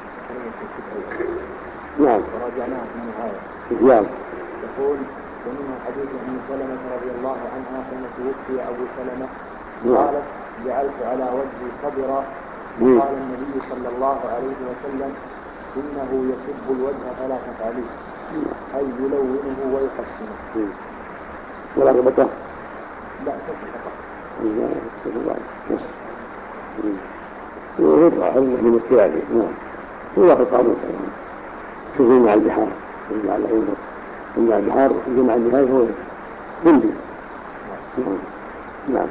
نعم. وراجعناها في النهاية. نعم. يقول ومنه حديث ابن سلمة رضي الله عنها حين توفي أبو سلمة قالت جعلت على وجهي صبرا. قال النبي صلى الله عليه وسلم إنه يسب الوجه فلا تفعليه، أي يلونه ويحسنه. ولا ربطه؟ لا تفعل. ويطلع هذا من الثيابي. نعم. هو في القانون شوفوا مع البحار مع البحار جمع النهاية هو بندي. نعم.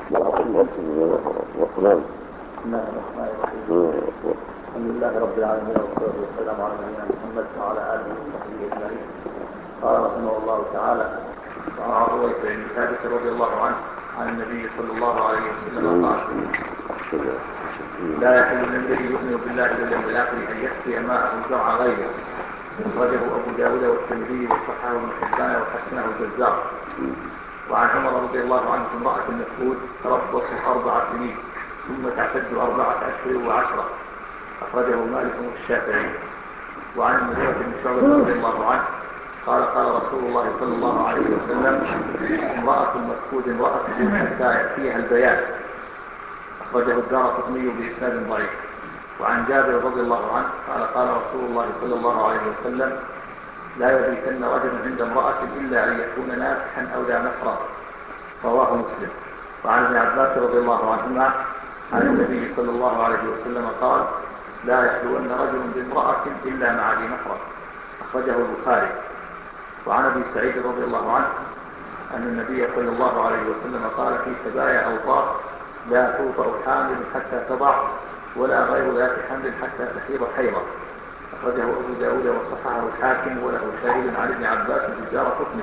الحمد لله رب العالمين والصلاة والسلام على نبينا محمد وعلى آله وصحبه أجمعين. قال رحمه الله تعالى وعروة بن ثابت رضي الله عنه عن النبي صلى الله عليه وسلم قال: لا يحل للذي يؤمن بالله واليوم الآخر أن يسقي ماءه زرع غيره. أخرجه أبو داود والترمذي وصححه ابن حبان وحسنه البزار. وعن عمر رضي الله عنه امرأة المفقود تربص 4 سنين ثم تعتد 4 أشهر و10. أخرجه مالك والشافعي. وعن المغيرة بن شعبة رضي الله عنه قال: قال رسول الله صلى الله عليه وسلم: امرأة المفقود امرأة حتى يأتيها البيان. أخرجه الدارقطني بإسناد ضعيف. وعن جابر رضي الله عنه قال: قال رسول الله صلى الله عليه وسلم: لا يبيتن رجل عند امرأة إلا أن يكون نافحا أو لا محرم. رواه مسلم. وعن ابن عباس رضي الله عنهما عن النبي صلى الله عليه وسلم قال: لا يخلون رجل بامرأة إلا مع ذي محرم. أخرجه البخاري. وعن ابي سعيد رضي الله عنه أن النبي صلى الله عليه وسلم قال في سبايا أوطاس: لا توطأ حامل حتى تضع ولا غير ذات حمل حتى تحيض حيضا. أخرجه أبو داود وصححه الحاكم وله شاهد عن ابن عباس في الدارقطني.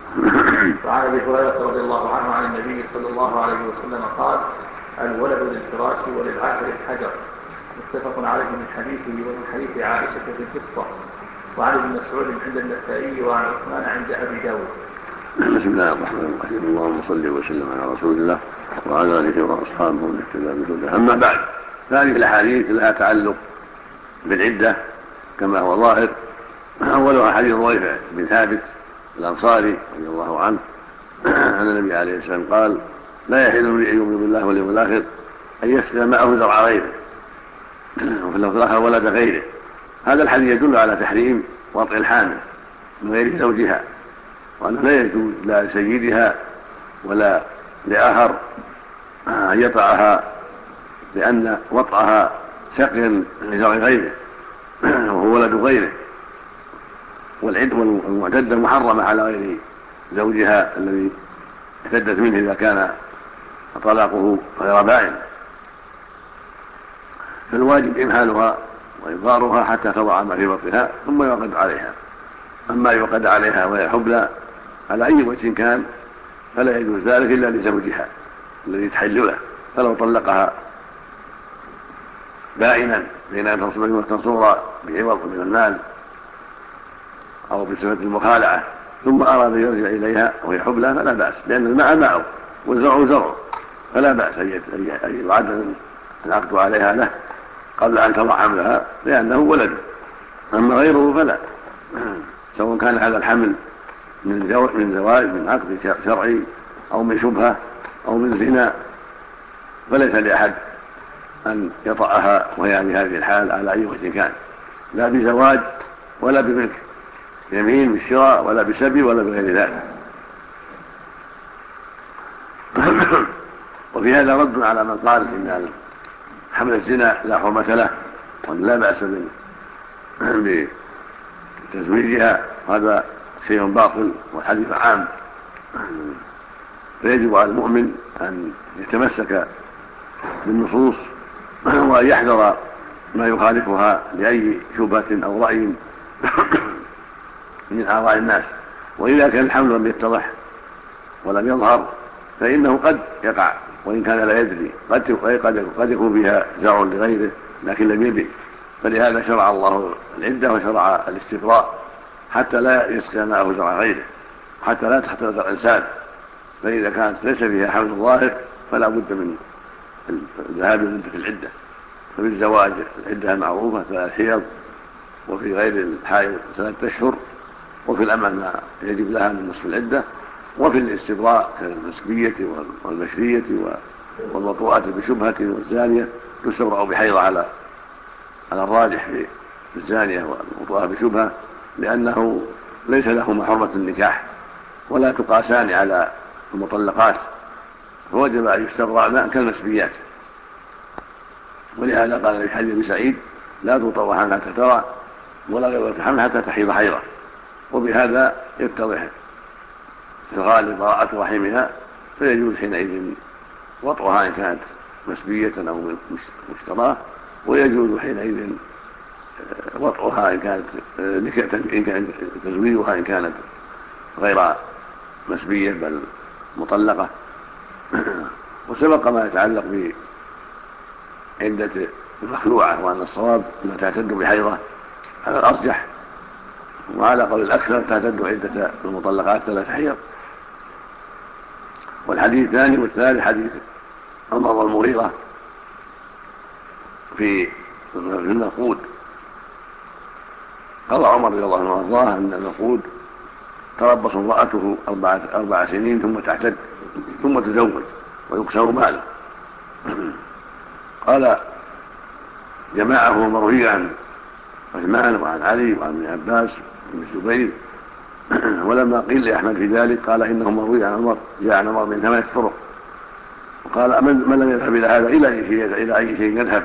وعن ابي هريرة رضي الله عنه عن النبي صلى الله عليه وسلم قال: الولد للفراش وللعاهر الحجر. متفق عليه من حديثه ومن حديث عائشة في القصة. وعن ابن مسعود عند النسائي وعن عثمان عند أبي داود. بسم الله الرحمن الرحيم. اللهم صل وسلم على رسول الله وعلى آله وأصحابه ومن اهتدى بهداه. أما بعد، هذه الأحاديث لها تعلق بالعدة كما هو ظاهر. أولها حديث رويفع بن ثابت الأنصاري رضي الله عنه أن النبي عليه السلام قال: لا يحل لي أن يؤمن بالله واليوم الآخر أن يسقي ماءه زرع غيره، وفي اللفظ الآخر ولد غيره. هذا الحديث يدل على تحريم وطئ الحامل من غير زوجها، وأنه لا يجوز لا لسيدها ولا لآخر أن يطعها، لأن وطئها سقي لزرع غيره وهو ولد غيره. والعدة والمعتدة محرمة على غير زوجها الذي اعتدت منه إذا كان طلاقه غير بائن، فالواجب إمهالها وإضارها حتى تضع ما في بطنها ثم يوقد عليها. أما يوقد عليها وهي حبلى على أي وجه كان فلا يجوز ذلك إلا لزوجها الذي تحل له. فلو طلقها بائنا بين أن تصور بعوض من المال أو بصفة المخالعة ثم أراد أن يرجع إليها وهي حبلى فلا بأس، لأن الماء معه والزرع زرع، فلا بأس أن يعد العقد عليها له قبل أن تضع حملها لأنه ولد. أما غيره فلا، سواء كان هذا الحمل من زواج من عقد شرعي أو من شبهة أو من زنا، فليس لأحد أن يطأها وهي بهذه الحال على أي وجه كان، لا بزواج ولا بملك يمين بالشراء ولا بسبي ولا بغير ذلك. وفي هذا رد على من قال إن حمل الزنا لا حرمة له وأن لا بأس بتزويجها، هذا شيء باطل والحديث عام. فيجب على المؤمن أن يتمسك بالنصوص وأن يحذر ما يخالفها لأي شبهة أو رأي من آراء الناس. وإذا كان الحمل لم يتضح ولم يظهر فإنه قد يقع وإن كان لا يدري، قد يكون فيها زرع لغيره لكن لم يدري. فلهذا شرع الله العدة وشرع الاستبراء حتى لا يسقي ماءه زرع غيره، حتى لا تختلط الإنسان. فإذا كانت ليس فيها حمل ظاهر فلا بد من الذهاب لمدة العدة. ففي الزواج العدة المعروفة 3 حيض، وفي غير الحائض 3 أشهر، وفي الأمة ما يجب لها من نصف العدة، وفي الاستبراء كالمسبية والمشرية والمطوءة بشبهة والزانية تستبرأ بحيضة على الراجح في الزانية والمطوءة بشبهة، لأنه ليس لهما حرمة النكاح ولا تقاسان على المطلقات، فوجب أن يستبرأ كالمسبيات. ولهذا قال في حديث ابي سعيد: لا تطوع حمل حتى ترى ولا غير حمل حتى تحيض حيضة. وبهذا يتضح في الغالب براءة رحمها، فيجوز حينئذ وطئها إن كانت مسبية أو مشتراه، ويجوز حينئذ وطئها إن كانت تزويجها إن كانت غير مسبية بل مطلقة. وسبق ما يتعلق بعدة المخلوعة، وأن الصواب أنها تعتد بحيضة على الأرجح، وعلى قول الأكثر تعتد عدة المطلقات 3 حيض. والحديث الثاني والثالث حديث عمر والمغيرة في النقود. قال عمر رضي الله عنه وارضاه ان النقود تربص امرأته 4 سنين ثم تعتد ثم تزوج ويقسم ماله. قال جماعه مروي عن عثمان وعن علي وعن ابن عباس وابن الزبير، ولما قيل لأحمد في ذلك قال إنه مروي عن عمر، جاء عن عمر من 8 طرق. وقال من لم يذهب إلى هذا إلى أي شيء يذهب.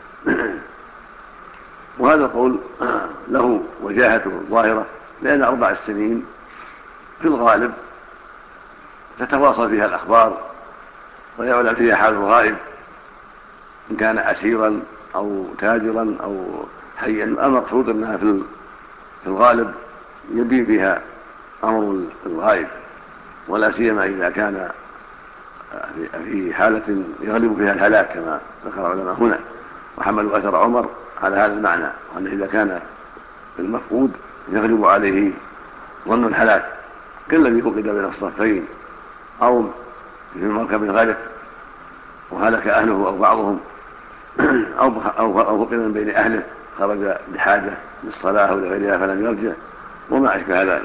وهذا القول له وجاهة ظاهرة، لأن 4 سنين في الغالب تتواصل فيها الأخبار ويعلم فيها حال الغائب إن كان أسيرا أو تاجرا أو حيا. المقصود أنها في الغالب يبين فيها أمر الغائب، ولا سيما إذا كان في حالة يغلب فيها الهلاك كما ذكر العلماء هنا، وحملوا أثر عمر على هذا المعنى، وأن إذا كان المفقود يغلب عليه ظن الهلاك كالذي فقد بين الصفين أو في مركب غرق وهلك أهله أو بعضهم أو فقد من بين أهله خرج بحاجة للصلاة أو لغيرها فلم يرجع وما أشبه ذلك.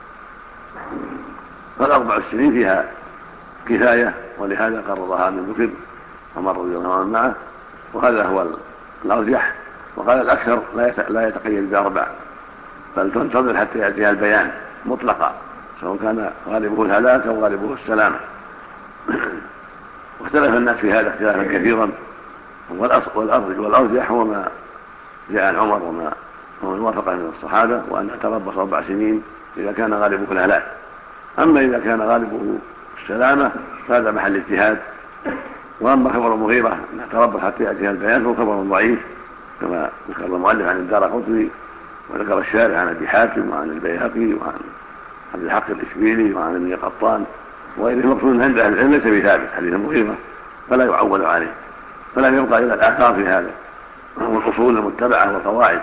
فال4 سنين فيها كفاية، ولهذا قررها من ذكر عمر رضي الله عنه معه، وهذا هو الأرجح. وقال الأكثر لا يتقيد ب4 بل تنتظر حتى يأتيها البيان مطلقا، سواء كان غالبه الهلاك أو غالبه السلامة. واختلف الناس في هذا اختلافا كثيرا، والأرجح هو ما جاء عن عمر وما وافق من الصحابة، وأن تربص 4 سنين إذا كان غالبه الهلاك. أما إذا كان غالبه السلامة فهذا محل اجتهاد. وأما خبر المغيرة أن تربص حتى يأتيها البيان هو خبر ضعيف، كما ذكر المؤلف عن الدارقطني وذكر الشارع عن أبي حاتم وعن البيهقي وعن عبد الحق الإشبيلي وعن ابن قطان وغيره. المقصود عند أهل العلم ليس بثابت حديث المغيرة، فلا يعول عليه، فلم يبقى إلا الآثار في هذا والأصول المتبعة والقواعد.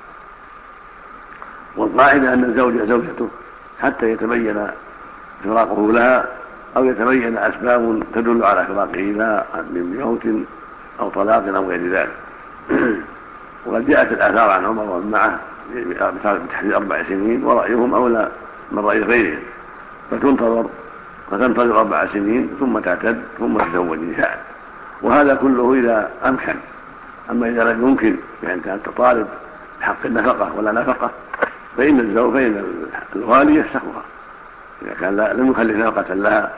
والقاعدة أن الزوج زوجته حتى يتبين فراقه لها أو يتبين أسباب تدل على فراقه لها من موت أو طلاق أو غير ذلك. وقد جاءت الآثار عن عمر ومن معه بتحديد 4 سنين، ورأيهم أولى من رأي غيرهم، فتنتظر 4 سنين ثم تعتد ثم تزوج إن شاءت. وهذا كله إذا أمكن. أما إذا لم يمكن بأن كانت تطالب بحق النفقة ولا نفقة فإن الوالي يفسخها إذا كان لم يخلف نفقة لها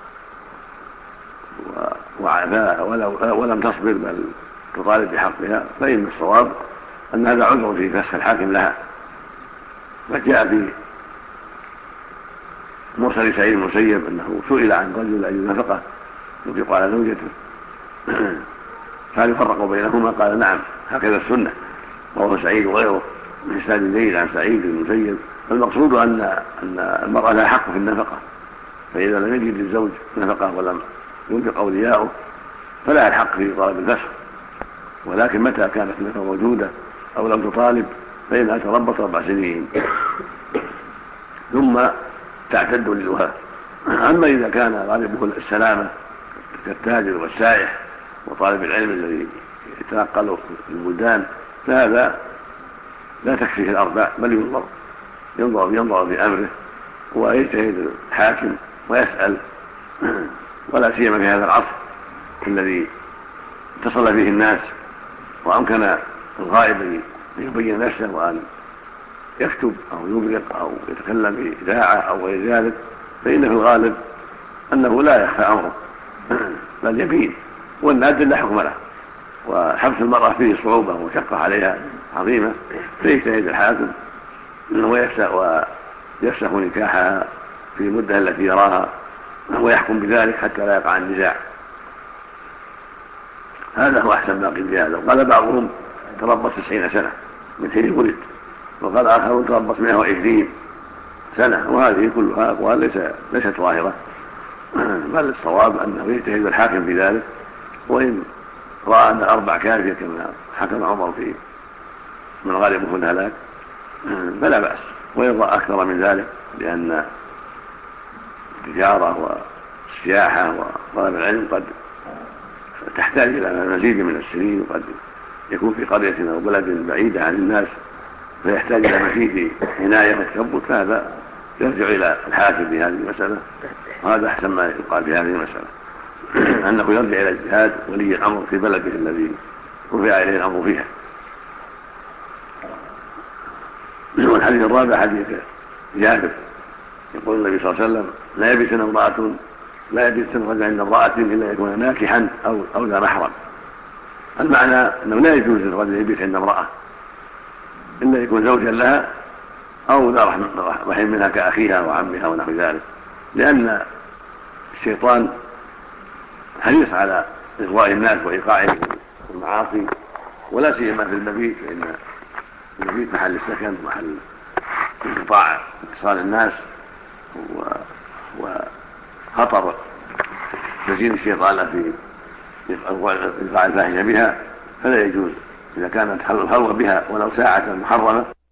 وعافاها ولم تصبر بل تطالب بحقها، فإن الصواب أن هذا عذر في فسخ الحاكم لها. فجاء في مرسل سعيد المسيب أنه سئل عن رجل أي نفقة ينفق على زوجته فهل يفرق بينهما؟ قال نعم، هكذا السنة. وهو سعيد وغيره من إسناد الليل عن سعيد المسيب. المقصود أن المرأة لها حق في النفقة، فإذا لم يجد الزوج نفقة ولم ينفق أولياؤه فلا الحق في طلب الفسخ. ولكن متى كانت النفقة موجودة أو لم تطالب فإنها تربص 4 سنين ثم تعتد للوهاب. أما إذا كان غالبه السلامة كالتاجر والسائح وطالب العلم الذي يتنقل في البلدان فهذا لا تكفيه 4 بل ينظر في أمره ويجتهد الحاكم ويسأل، ولا سيما في هذا العصر الذي اتصل فيه الناس وأمكن الغائب أن يبين نفسه وأن يكتب أو يبرق أو يتكلم بإذاعة أو غير ذلك، فإن في الغالب أنه لا يخفى أمره بل يبين، والنادر لا حكم له. وحبس المرأة فيه صعوبة ومشقة عليها عظيمة، فيجتهد الحاكم ويفسخ نكاحها في المدة التي يراها ويحكم بذلك حتى لا يقع النزاع. هذا هو أحسن ما قيل في هذا. وقال بعضهم تربص 90 سنة من حين ولد، وقال آخرون تربص 120 سنة. وهذه كلها أقوال ليست ظاهرة، بل الصواب أنه يجتهد الحاكم في ذلك، وإن رأى أن 4 كافية كما حكم عمر في من غالبه الهلاك فلا بأس، وإن رأى أكثر من ذلك، لأن التجارة والسياحة وطلب العلم قد تحتاج إلى مزيد من السنين، وقد يكون في قرية أو بلد بعيدة عن الناس فيحتاج إلى مزيد عناية وتثبت، فهذا يرجع إلى الحاكم في هذه المسألة، وهذا أحسن ما يقال في هذه المسألة أنه يرجع إلى اجتهاد ولي الأمر في بلده الذي رفع إليه الأمر فيها. والحديث الرابع حديث جابر يقول النبي صلى الله عليه وسلم: لا يبيت رجل عند امرأة إلا يكون ناكحا أو ذا محرم. المعنى أنه لا يجوز للرجل يبيت عند امرأة إلا يكون زوجا لها أو ذا رحم منها كأخيها وعمها ونحو ذلك، لأن الشيطان حريص على إغواء الناس وإيقاعهم في المعاصي، ولا سيما في المبيت، فإن المبيت محل السكن ومحل انقطاع اتصال الناس وخطر تزيين الشيطان في إيقاع الفاحشة بها، فلا يجوز إذا كانت الخلوة بها ولو ساعة محرمة